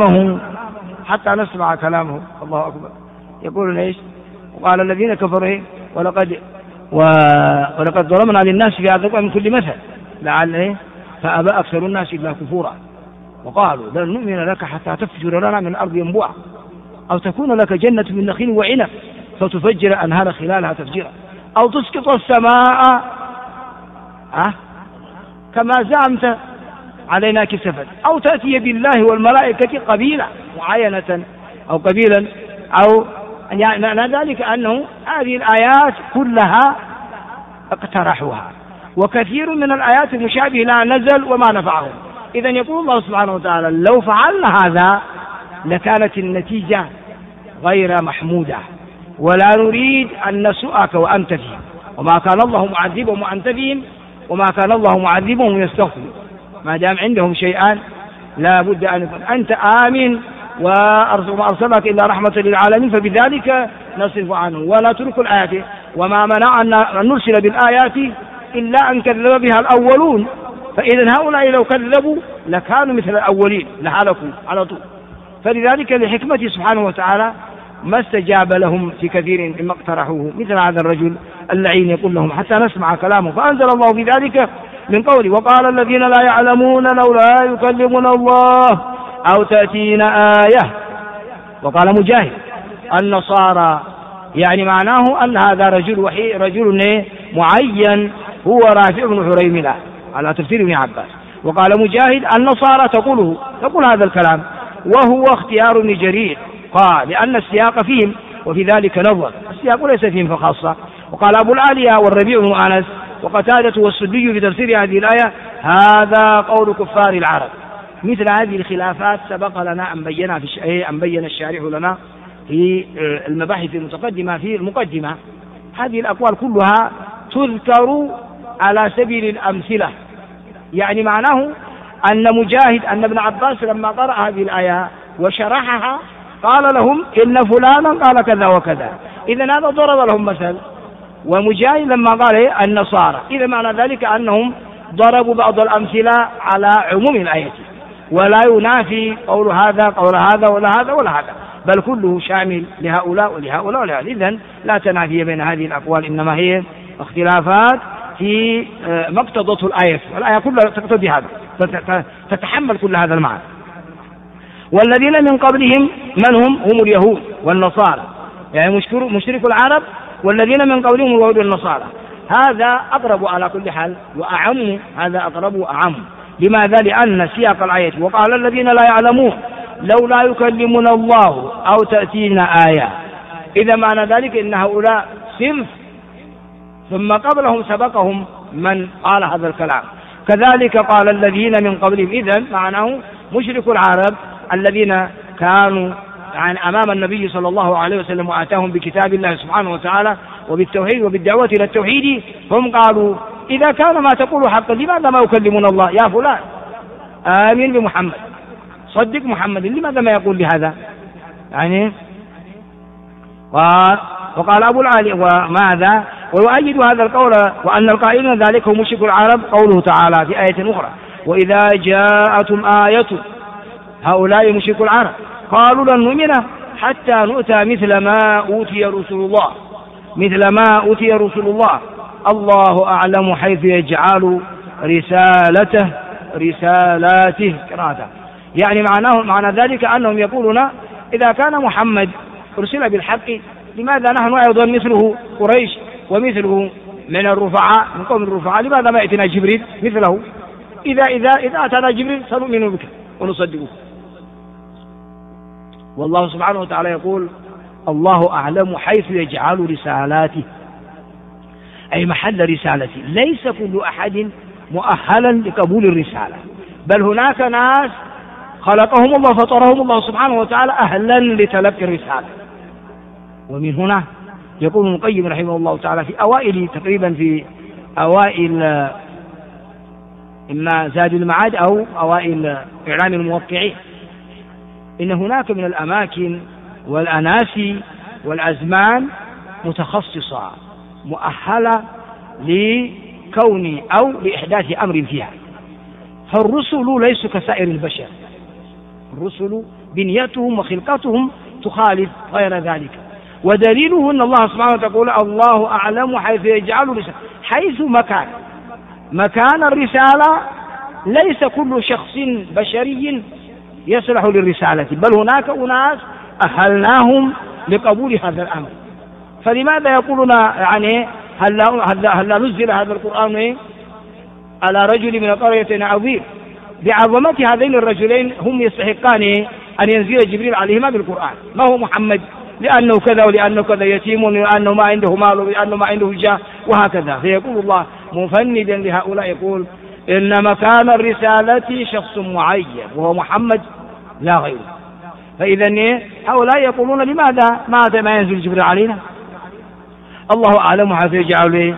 كلامه. الله أكبر. يقولون إيش؟ وقال الذين كفروا ولقد ضربنا للناس في هذا من كل مثل لعل فأبى أكثر الناس إلا كفورا. وقالوا لن نؤمن لك حتى تفجر لنا من الأرض ينبوعا أو تكون لك جنة من نخيل وعنب فتفجر أنهار خلالها تفجيرا أو تسقط السماء كما زعمت علينا كسفا أو تأتي بالله والملائكة قبيلا معاينة أو قبيلا أو يعني ذلك أنه هذه الآيات كلها اقترحوها، وكثير من الآيات المشابهة لا نزل وما نفعهم. إذن يقول الله سبحانه وتعالى لو فعلنا هذا لكانت النتيجة غير محمودة، ولا نريد أن نسؤك وأنت فيهم، وما كان الله معذبهم وأنت فيهم، وما كان الله معذبهم يستغفرون. ما دام عندهم شيئان لا بد أن يكون أنت آمن وما أرسلك إلا رحمة للعالمين، فبذلك نصرف عنه ولا ترك الآيات. وما منع أن نرسل بالآيات إلا أن كذب بها الأولون، فإذا هؤلاء لو كذبوا لكانوا مثل الأولين لهلكوا على طول. فلذلك لحكمته سبحانه وتعالى ما استجاب لهم في كثير مما اقترحوه، مثل هذا الرجل اللعين يقول لهم حتى نسمع كلامه. فأنزل الله في ذلك من قوله وقال الذين لا يعلمون لولا يكلمنا الله أو تأتينا آية. وقال مجاهد النصارى يعني معناه أن هذا رجل معين هو رافع بن حريملة على تفسير ابن عباس. وقال مجاهد النصارى تقول هذا الكلام، وهو اختيار ابن جرير قال لأن السياق فيهم وفي ذلك نظر، السياق ليس فيهم فخاصة. وقال أبو العالية والربيع بن أنس وقتادة والسدي في تفسير هذه الآية هذا قول كفار العرب. مثل هذه الخلافات سبق لنا أن بين الشارح لنا في المباحث المتقدمة في المقدمة. هذه الأقوال كلها تذكر على سبيل الأمثلة، يعني معناه أن مجاهد أن ابن عباس لما قرأ هذه الآية وشرحها قال لهم إن فلانا قال كذا وكذا، إذن هذا ضرب لهم مثل. ومجاهد لما قال النصارى، إذا معنى ذلك أنهم ضربوا بعض الأمثلة على عموم الآية، ولا ينافي قول هذا ولا هذا ولا هذا، بل كله شامل لهؤلاء ولهؤلاء ولهؤلاء. إذن لا تنافي بين هذه الأقوال، إنما هي اختلافات في ما اقتضته الآية، والآية كلها تقتضي هذا، تتحمل كل هذا المعنى. والذين من قبلهم من هم اليهود والنصارى، يعني مشرك العرب والذين من قبلهم اليهود والنصارى. هذا أقرب على كل حال وأعم، هذا أقرب وأعم. لماذا؟ لأن سياق الآية وقال الذين لا يعلمون لولا يكلمنا الله أو تأتينا آية، إذا معنى ذلك إن هؤلاء صنف ثم قبلهم سبقهم من قال هذا الكلام. كذلك قال الذين من قبلهم، إذن معناه مشرك العرب الذين كانوا يعني أمام النبي صلى الله عليه وسلم وآتاهم بكتاب الله سبحانه وتعالى وبالتوحيد وبالدعوة إلى التوحيد، هم قالوا إذا كان ما تقول حقا لماذا ما يكلمون الله؟ يا فلان آمن بمحمد، صدق محمد، لماذا ما يقول لهذا؟ يعني وقال أبو العالي وماذا ويؤيد هذا القول وأن القائلين ذلك هم مشرك العرب قوله تعالى في آية أخرى وإذا جاءتم آية، هؤلاء مشرك العرب قالوا لن نؤمن حتى نؤتى مثل ما أوتي رسول الله الله أعلم حيث يجعل رسالاته قراءته. يعني معنى ذلك أنهم يقولون إذا كان محمد أرسل بالحق لماذا نحن أيضا مثله قريش ومثله من الرفعاء من قوم الرفعاء لماذا ما يأتينا جبريل مثله؟ إذا أتانا جبريل سنؤمن بك ونصدقه. والله سبحانه وتعالى يقول الله أعلم حيث يجعل رسالاته، أي محل رسالته. ليس كل أحد مؤهلا لقبول الرسالة، بل هناك ناس خلقهم الله فطرهم الله سبحانه وتعالى أهلا لتلقي الرسالة. ومن هنا يقول ابن القيم رحمه الله تعالى في أوائل إما زاد المعاد أو أوائل إعلام الموقعين إن هناك من الأماكن والأناسي والأزمان متخصصة مؤهلة لكون أو لإحداث أمر فيها. فالرسل ليسوا كسائر البشر، الرسل بنيتهم وخلقتهم تخالف غير ذلك. ودليله أن الله سبحانه وتعالى يقول الله أعلم حيث يجعل رسالة، حيث مكان الرسالة ليس كل شخص بشري يصلح للرسالة، بل هناك أناس أهلناهم لقبول هذا الأمر. فلماذا يقولون يعني هل نزل هذا القرآن على رجل من القريتين عظيم؟ بعظمة هذين الرجلين هم يستحقان أن ينزل جبريل عليهما بالقرآن، ما هو محمد لأنه كذا ولأنه كذا يتيم ولأنه ما عنده مال ولأنه ما عنده جاه وهكذا. فيقول الله مفندا لهؤلاء يقول إن مكان الرسالة شخص معين وهو محمد لا غيره. فإذا هؤلاء يقولون لماذا ما ينزل جبريل علينا؟ الله أعلم حيث يجعل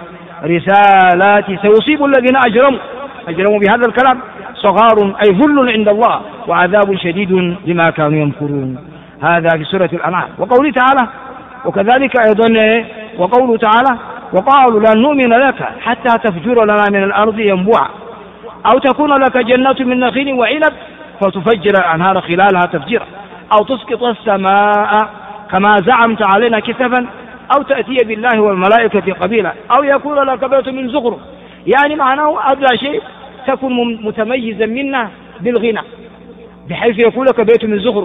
رسالات سيصيب الذين أجرموا بهذا الكلام صغار أي ذل عند الله وعذاب شديد بما كانوا يمكرون. هذا في سورة الأنعام. وقوله تعالى وكذلك أيضا وقوله تعالى وقالوا لن نؤمن لك حتى تفجر لنا من الأرض ينبوعا أو تكون لك جنة من نخيل وعنب فتفجر الأنهار خلالها تفجيرا أو تسقط السماء كما زعمت علينا كسفا أو تأتي بالله والملائكة قبيلا أو يكون لك بيت من زخرف. يعني معناه أدنى شيء تكون متميزا منا بالغنى بحيث يكون لك بيت من زخرف.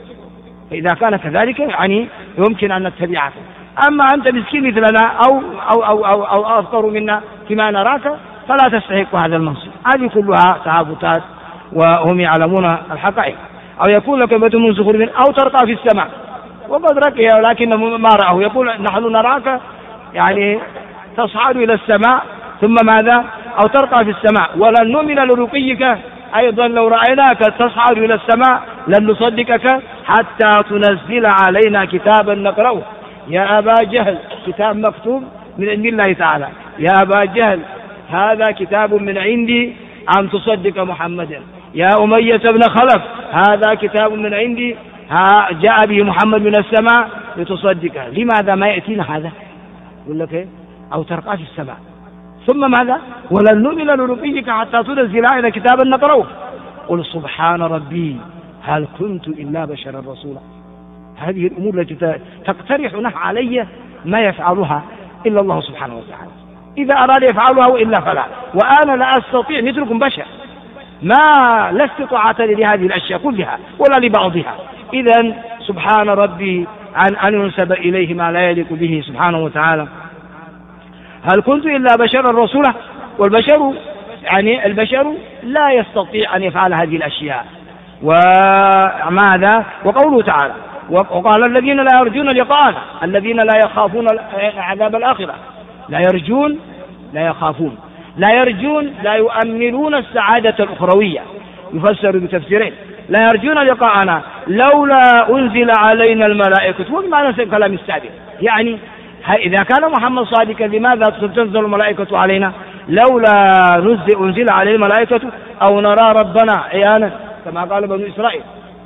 فإذا كان كذلك يعني يمكن أن نتبعك. أما أنت مسكين مثلنا أو أفقر منا فيما نراك فلا تستحق هذا المنصب. هذه كلها تهافتات وهم يعلمون الحقائق. أو يكون لك بيت من زخرف أو ترقى في السماء وقد رقي ولكن ما رأه. يقول نحن نراك يعني تصعد إلى السماء ثم ماذا أو ترقى في السماء ولن نؤمن لرقيك أيضا لو رأيناك تصعد إلى السماء لن نصدقك حتى تنزل علينا كتابا نقرأه. يا أبا جهل كتاب مكتوب من عند الله تعالى. يا أبا جهل هذا كتاب من عندي أم تصدق محمدا. يا أمية بن خلف هذا كتاب من عندي جاء به محمد من السماء لتصدقه. لماذا ما يأتينا هذا؟ يقول لك إيه؟ أو ترقى في السماء ثم ماذا ولن نؤمن لرقيك حتى تنزل علينا كتابا نقرأه. قل سبحان ربي هل كنت إلا بشرا رسولا. هذه الأمور التي تقترح علي ما يفعلها إلا الله سبحانه وتعالى. إذا أراد يفعلها وإلا فلا. وأنا لا أستطيع مثلكم بشر لا استطاعة لهذه الأشياء كلها ولا لبعضها. إذن سبحان ربي عن أن ينسب إليه ما لا يليق به سبحانه وتعالى. هل كنت إلا بشرا رسولا. والبشر يعني البشر لا يستطيع أن يفعل هذه الأشياء. وماذا وقوله تعالى وقال الذين لا يرجون لقاءنا الذين لا يخافون عذاب الآخرة. لا يرجون لا يخافون لا يرجون لا يؤملون السعادة الأخروية. يفسر بتفسيرين. لا يرجون لقاءنا لولا أنزل علينا الملائكة. وبمعنى الكلام السابق يعني إذا كان محمد صادقا لماذا تنزل الملائكة علينا؟ لولا أنزل عليه الملائكة أو نرى ربنا عيانا كما قال بنو إسرائيل.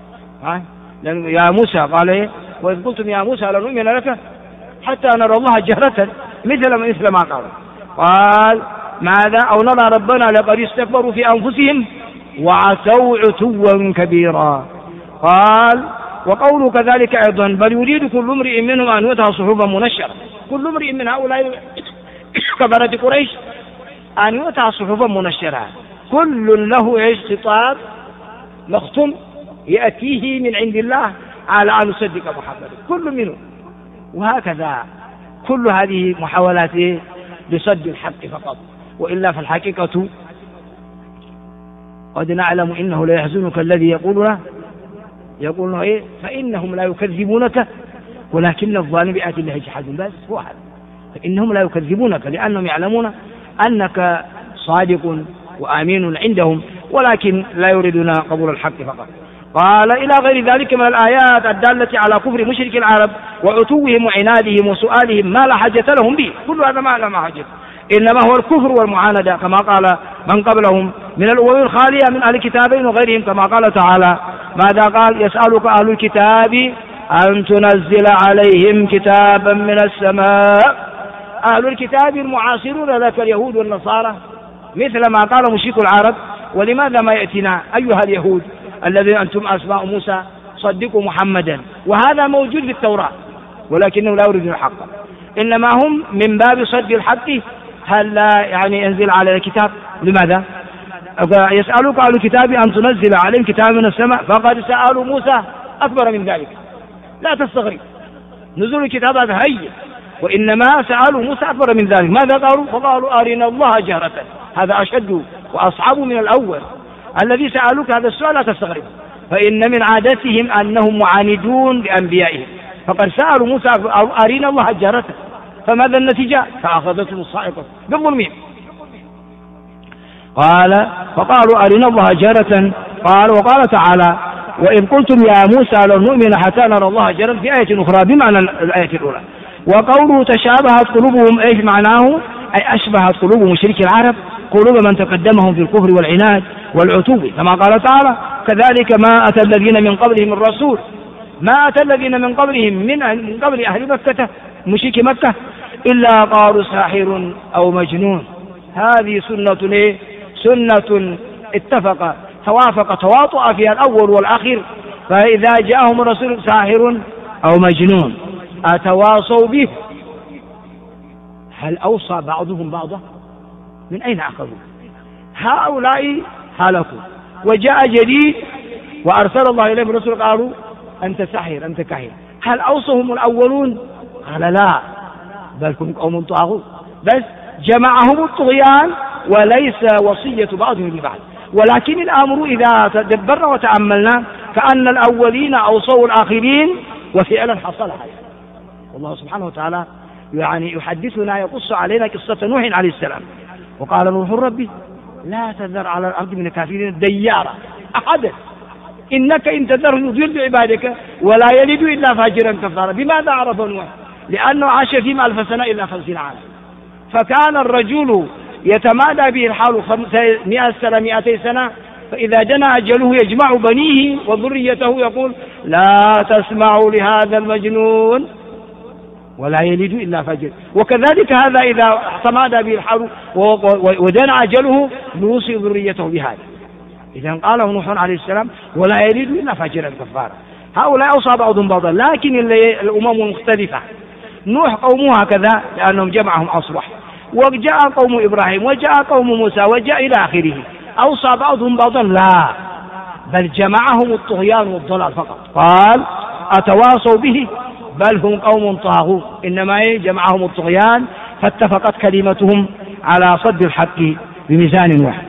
يا موسى قال إيه؟ وإذ قلتم يا موسى لن نؤمن لك حتى نرى الله جهرة مثل ما قال ماذا أو نرى ربنا لقد استكبروا في أنفسهم وعتوا عتوا كبيرا. قال وقوله كذلك أيضا بل يريد كل امرئ منهم أن يؤتى صحفا منشرة. كل امرئ من هؤلاء كبرة قريش أن يؤتى صحفا منشرة. كل له خطاب مختوم يأتيه من عند الله على أن يصدق محمد كل منه. وهكذا كل هذه محاولات لصد الحق فقط. وإلا فالحقيقة قد نعلم إنه لا يحزنك الذي يقولون إيه فإنهم لا يكذبونك ولكن الظالم بآيات الله يجحدون. بس هو هذا. فإنهم لا يكذبونك لأنهم يعلمون أنك صادق وآمين عندهم ولكن لا يريدون قبول الحق فقط. قال إلى غير ذلك من الآيات الدالة على كفر مشرك العرب وعتوهم وعنادهم وسؤالهم ما لا حاجة لهم به. كل هذا ما لا حاجة إنما هو الكفر والمعاندة كما قال من قبلهم من الأمم الخالية من أهل الكتابين وغيرهم كما قال تعالى ماذا قال يسألك أهل الكتاب أن تنزل عليهم كتابا من السماء. أهل الكتاب المعاصرون لك اليهود والنصارى مثل ما قال مشرك العرب. ولماذا ما يأتينا أيها اليهود الذين أنتم أسماء موسى صدقوا محمدا. وهذا موجود في التوراة ولكنهم لا يريدون الحق. إنما هم من باب صد الحق. هل لا يعني ينزل على الكتاب؟ لماذا؟ يسألوك عن الكتاب أن تنزل عليهم كتاب من السماء، فقد سألوا موسى أكبر من ذلك، لا تستغرب، نزول الكتاب هذا هين، وإنما سألوا موسى أكبر من ذلك. ماذا قالوا؟ فقالوا أرنا الله جهرة، هذا أشد وأصعب من الأول. الذي سألوك هذا السؤال لا تستغرب، فإن من عادتهم أنهم معاندون لأنبيائهم، فقد سألوا موسى أرنا الله جهرة، فماذا النتيجة؟ فأخذتهم الصاعقة بالظلم. قال فقالوا أرنا الله جهرة. وقال تعالى وإذ قلتم يا موسى لن نؤمن حتى نرى الله جهرة في آية أخرى بمعنى الآية الأولى. وقوله تشابهت قلوبهم إيش معناه؟ أي أشبهت قلوب مشركي العرب قلوب من تقدمهم في الكفر والعناد والعتوب، كما قال تعالى كذلك ما أتى الذين من قبلهم الرسول، ما أتى الذين من قبلهم من قبل أهل مكة مشركي مكة إلا قالوا ساحر أو مجنون. هذه سنة سنة توافق تواطؤ فيها الأول والآخر، فإذا جاءهم الرسول ساحر أو مجنون أتواصوا به. هل أوصى بعضهم بعضا؟ من أين أخذوا؟ هؤلاء هلكوا، وجاء جديد وأرسل الله إليهم الرسول قالوا أنت ساحر أنت كاهن. هل أوصهم الأولون؟ قال لا، بل هم قوم طاغون، بس جمعهم الطغيان وليس وصية بعضهم لبعض. ولكن الأمر إذا تدبرنا وتأملنا كأن الأولين أوصوا الآخرين، وفعلا حصل هذا. والله سبحانه وتعالى يعني يحدثنا يقص علينا قصة نوح عليه السلام، وقال نوح ربي لا تذر على الأرض من الكافرين ديارا أحدا إنك إن تذره يضل بعبادك ولا يلد إلا فاجرا كفارا. بماذا عرف نوح؟ لأنه عاش فيهم 1000 سنة إلا 50 عاما، فكان الرجل يتمادى به الحال 100 سنة 200 سنة، فإذا جنى أجله يجمع بنيه وذريته يقول لا تسمعوا لهذا المجنون ولا يلد إلا فاجر. وكذلك هذا إذا تمادى به الحال ودنا أجله يوصي ذريته بهذا. إذا قاله نوح عليه السلام ولا يلد إلا فاجرا كفارا. هؤلاء أوصى بعضهم بعضا، لكن الأمم مختلفة. نوح قومه هكذا لأنهم جمعهم أصبح، وجاء قوم إبراهيم وجاء قوم موسى وجاء إلى آخره. أوصى بعضهم بعضا؟ لا، بل جمعهم الطغيان والضلال فقط. قال أتواصوا به بل هم قوم طاغون، إنما جمعهم الطغيان فاتفقت كلمتهم على صد الحق بميزان واحد.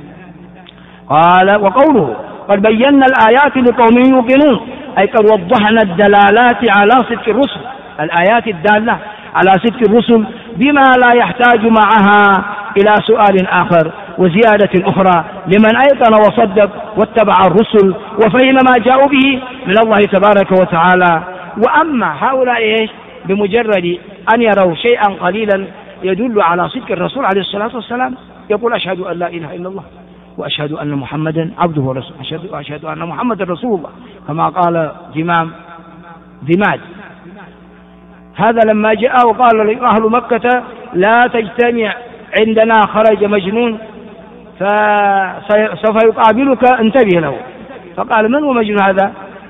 قال وقوله قد بينا الآيات لقوم يوقنون، أي قد وضحنا الدلالات على صدق الرسل، الآيات الدالة على صدق الرسل بما لا يحتاج معها إلى سؤال آخر وزيادة أخرى لمن أيقن وصدق واتبع الرسل وفهم ما جاءوا به من الله تبارك وتعالى. وأما هؤلاء بمجرد أن يروا شيئا قليلا يدل على صدق الرسول عليه الصلاة والسلام يقول أشهد أن لا إله إلا الله وأشهد أن محمدا عبده ورسوله، أشهد أن محمدا رسول الله، كما قال دماد. هذا لما جاء وقال أهل مكة لا تجتمع عندنا خرج مجنون فسوف يقابلك انتبه له. فقال من هو مجنون هذا؟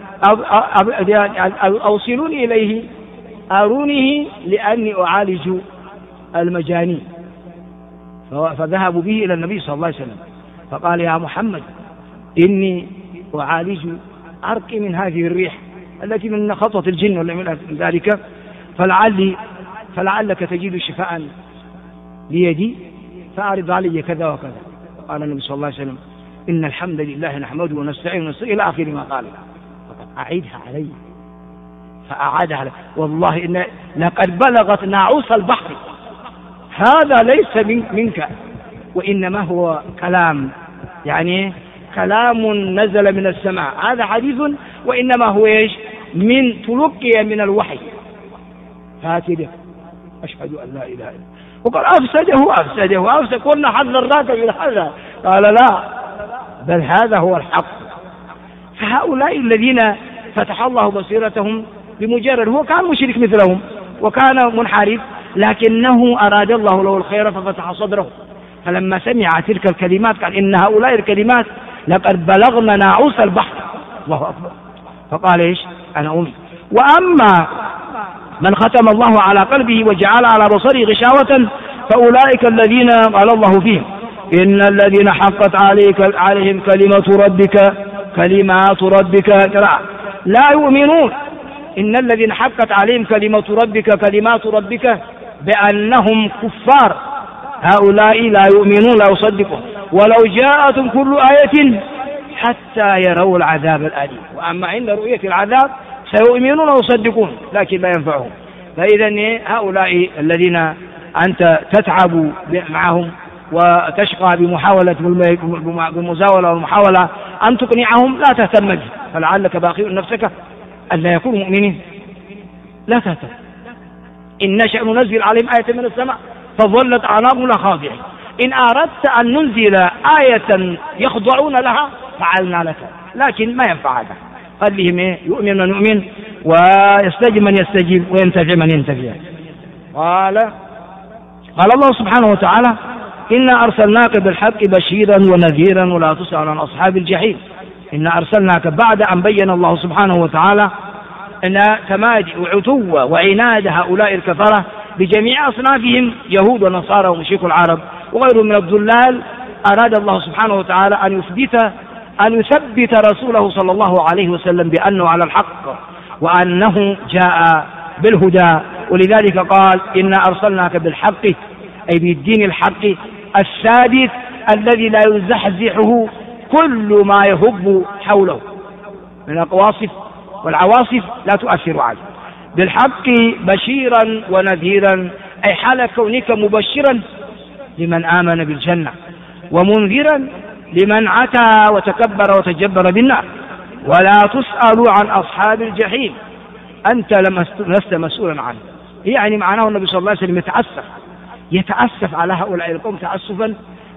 أوصلوني إليه أرونيه لأني أعالج المجانين. فذهبوا به إلى النبي صلى الله عليه وسلم فقال يا محمد إني أعالج أرقي من هذه الريح التي من خطوة الجن ولا من ذلك، فلعلك تجد شفاء ليدي فأعرض علي كذا وكذا. قال النبي صلى الله عليه وسلم إن الحمد لله نحمده ونستعينه إلى آخر ما قال. أعيدها علي فأعادها علي. والله إن لقد بلغت ناعوس البحر، هذا ليس منك وإنما هو كلام، يعني كلام نزل من السماء، هذا حديث وإنما هو من تلقي من الوحي. هكذا أشهد أن لا إله إلا الله. وقال أفسده قلنا حذرناك من هذا، قال لا بل هذا هو الحق. فهؤلاء الذين فتح الله بصيرتهم بمجرد هو كان مشرك مثلهم وكان منحرف، لكنه أراد الله له الخير ففتح صدره، فلما سمع تلك الكلمات قال إن هؤلاء الكلمات لقد بلغنا ناعوس البحر. الله أكبر. فقال أنا أؤمن. وأما من ختم الله على قلبه وجعل على بصره غشاوة فأولئك الذين قال الله فيهم إن الذين حقت عليهم كلمات ربك لا يؤمنون. إن الذين حقت عليهم كلمات ربك بأنهم كفار، هؤلاء لا يؤمنون لا يصدقون، ولو جاءتهم كل آية حتى يروا العذاب الأليم. وأما عند رؤية العذاب سيؤمنون ويصدقون لكن لا ينفعهم. فإذا هؤلاء الذين أنت تتعب معهم وتشقى بالمزاولة والمحاولة أن تقنعهم لا تهتم به، فلعلك باخع نفسك أن لا يكونوا مؤمنين. لا تهتم، إن نشأ ننزل عليهم آية من السماء فظلت أعناقهم خاضعين. إن أردت أن ننزل آية يخضعون لها فعلنا لك، لكن ما ينفع هذا. خليهم يؤمن من يؤمن ويستجيب من يستجيب وينتفع من ينتفع. قال الله سبحانه وتعالى إنا أرسلناك بالحق بشيرا ونذيرا ولا تسأل عن أصحاب الجحيم. إنا أرسلناك بعد أن بين الله سبحانه وتعالى أن تمادي وعتو وعناد هؤلاء الكفرة بجميع أصنافهم يهود ونصارى ومشرك العرب وغيرهم من الضلال. أراد الله سبحانه وتعالى أن يثبت رسوله صلى الله عليه وسلم بأنه على الحق وأنه جاء بالهدى. ولذلك قال إنا أرسلناك بالحق أي بالدين الحق الثابت الذي لا يزحزحه كل ما يهب حوله من القواصف والعواصف لا تؤثر عليه. بالحق بشيرا ونذيرا أي حال كونك مبشرا لمن آمن بالجنة ومنذرا لمن عتى وتكبر وتجبر بالنار. ولا تسأل عن أصحاب الجحيم، أنت لست مسؤولا عنه. يعني معناه النبي صلى الله عليه وسلم يتأسف على هؤلاء القوم تأسفا،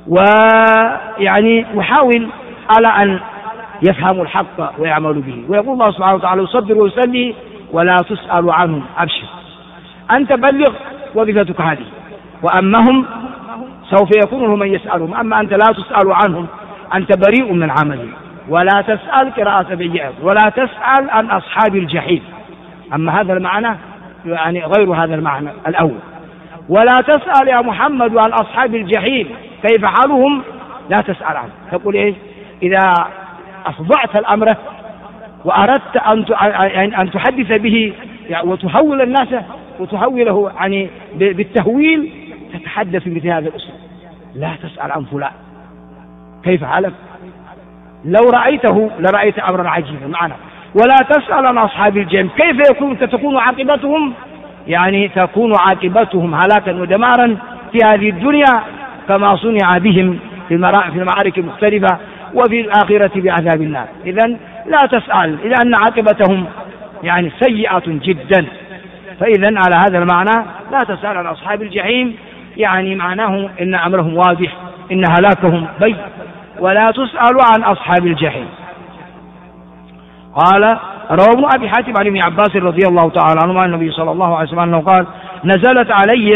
ويعني يحاول على أن يفهموا الحق ويعملوا به. ويقول الله سبحانه وتعالى يصبر ويسلي ولا تسأل عنهم، أبشر أنت بلغ وظيفتك هذه، وأما هم سوف يكون هم من يسألهم. أما أنت لا تسأل عنهم، أنت بريء من عملهم. ولا تسأل قراءة بيئة ولا تسأل عن أصحاب الجحيم. أما هذا المعنى يعني غير هذا المعنى الأول. ولا تسأل يا محمد عن أصحاب الجحيم كيف حالهم، لا تسأل عنه. تقول إيه إذا أفضعت الأمر وأردت أن تحدث به وتهول الناس وتهوله يعني بالتهويل، تتحدث بمثل هذا الأسلوب. لا تسأل عن فلان كيف حالك، لو رأيته لرأيت أمرا عجيبا معنا. ولا تسأل عن أصحاب الجحيم كيف تكون عاقبتهم، يعني تكون عاقبتهم هلاكا ودمارا في هذه الدنيا كما صنع بهم في المعارك المختلفة وفي الآخرة بعذاب النار. إذن لا تسأل لأن عاقبتهم يعني سيئة جدا. فإذن على هذا المعنى لا تسأل عن أصحاب الجحيم، يعني معناه إن أمرهم واضح، إن هلاكهم بين. ولا تسأل عن أصحاب الجحيم. قال رواه ابن أبي حاتم عن ابن عباس رضي الله تعالى عنهما عن النبي صلى الله عليه وسلم أنه قال أنزلت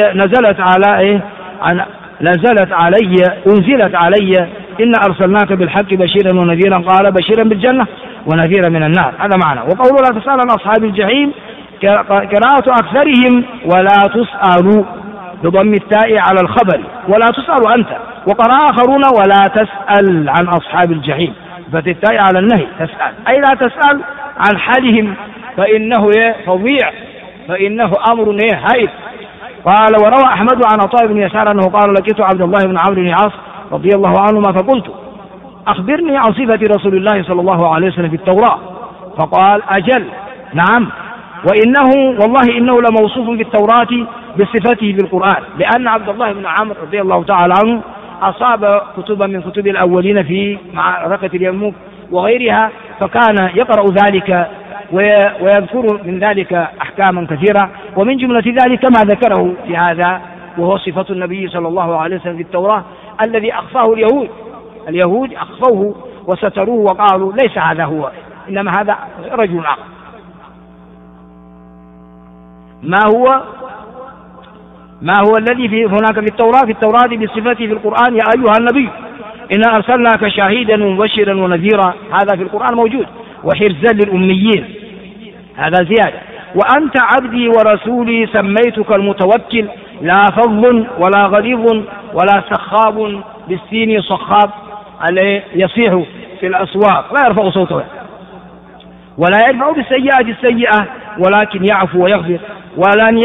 علي إن أرسلناك بالحق بشيرا ونذيرا. قال بشيرا بالجنة ونذيرا من النار. هذا معنى. وقوله لا تسأل عن أصحاب الجحيم قراءة أكثرهم ولا تسأل بضم التاء على الخبر ولا تسأل أنت. وقرأ آخرون ولا تسأل عن أصحاب الجحيم فتح التاء على النهي تسأل، أي لا تسأل عن حالهم فإنه فظيع، فإنه أمر هائل. قال وروى أحمد عن عطاء بن يسار أنه قال لقيت عبد الله بن عمرو بن العاص رضي الله عنهما فقلت أخبرني عن صفة رسول الله صلى الله عليه وسلم في التوراة. فقال أجل نعم، وإنه والله إنه لموصوف في التوراة بصفته في القرآن، لأن عبد الله بن عمرو رضي الله تعالى عنه أصاب كتبا من كتب الأولين في معركة اليرموك وغيرها، فكان يقرأ ذلك ويذكر من ذلك أحكاما كثيرة، ومن جملة ذلك ما ذكره في هذا وهو صفة النبي صلى الله عليه وسلم في التوراة الذي أخفاه اليهود أخفوه وستروه وقالوا ليس هذا هو، إنما هذا رجل آخر. ما هو الذي هناك في التوراة بصفته في القرآن يا أيها النبي إنا أرسلناك شهيدا ومبشرا ونذيرا، هذا في القرآن موجود، وحرزا للأميين، هذا زيادة. وأنت عبدي ورسولي سميتك المتوكل، لا فظ ولا غليظ ولا سخاب بالسين صخاب يصيح في الأسواق، لا يرفع صوته ولا يدفع بالسيئة السيئة، ولكن يعفو ويغفر. ولن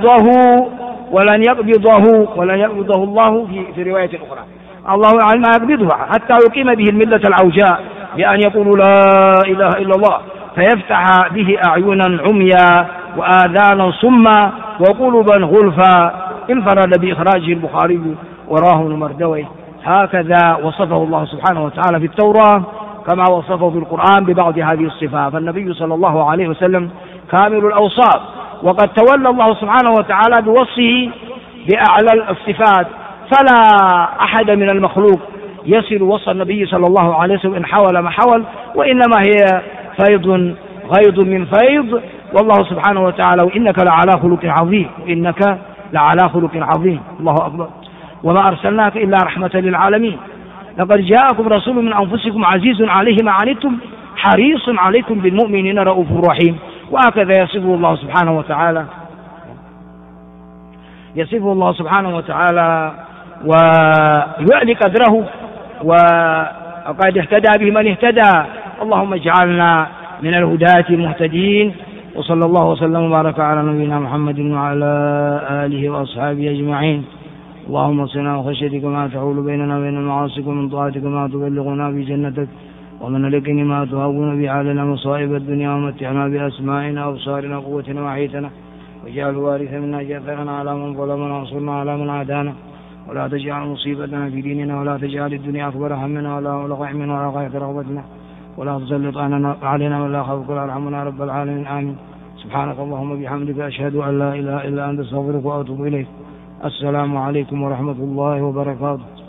يقبضه الله في رواية أخرى، الله يعلم ما يقبضه حتى يقيم به الملة العوجاء بأن يقول لا إله إلا الله، فيفتح به أعينا عميا وآذانا صما وقلوبا غلفا. انفرد بإخراجه البخاري وراه ابن مردويه. هكذا وصفه الله سبحانه وتعالى في التوراة كما وصفه في القرآن ببعض هذه الصفات. فالنبي صلى الله عليه وسلم كامل الأوصاف، وقد تولى الله سبحانه وتعالى بوصفه بأعلى الصفات، فلا أحد من المخلوق يصل وصف النبي صلى الله عليه وسلم إن حول ما حول، وإنما هي فيض غيض من فيض. والله سبحانه وتعالى وإنك لعلى خلق عظيم، وإنك لعلى خلق عظيم. الله أكبر. وما أرسلناك إلا رحمة للعالمين. لقد جاءكم رسول من أنفسكم عزيز عليه ما عنتم حريص عليكم بالمؤمنين رؤوف رحيم. وهكذا يصفه الله سبحانه وتعالى ويعلي قدره، وقد اهتدى به من اهتدى. اللهم اجعلنا من الهداة المهتدين. وصلى الله وسلم وبارك على نبينا محمد وعلى آله وأصحابه أجمعين. اللهم صلنا وخشيتك ما تحول بيننا وبين المعاصي، ومن طاعتك ما تبلغنا بجنتك، ومن اليقين ما تهون به علينا مصائب الدنيا، ومتعنا بأسمائنا وأبصارنا وقوتنا وحيتنا، واجعل الوارث منا جاثرنا على من ظلمنا وانصرنا على من عادانا، ولا تجعل مصيبتنا في ديننا، ولا تجعل الدنيا أكبر همنا ولا مبلغ علمنا ولا غاية رغبتنا، ولا تسلط علينا ولا خوفك ولا ارحمنا رب العالمين. آمين. سبحانك اللهم وبحمدك أشهد أن لا إله إلا أنت أستغفرك وأتوب إليك. السلام عليكم ورحمة الله وبركاته.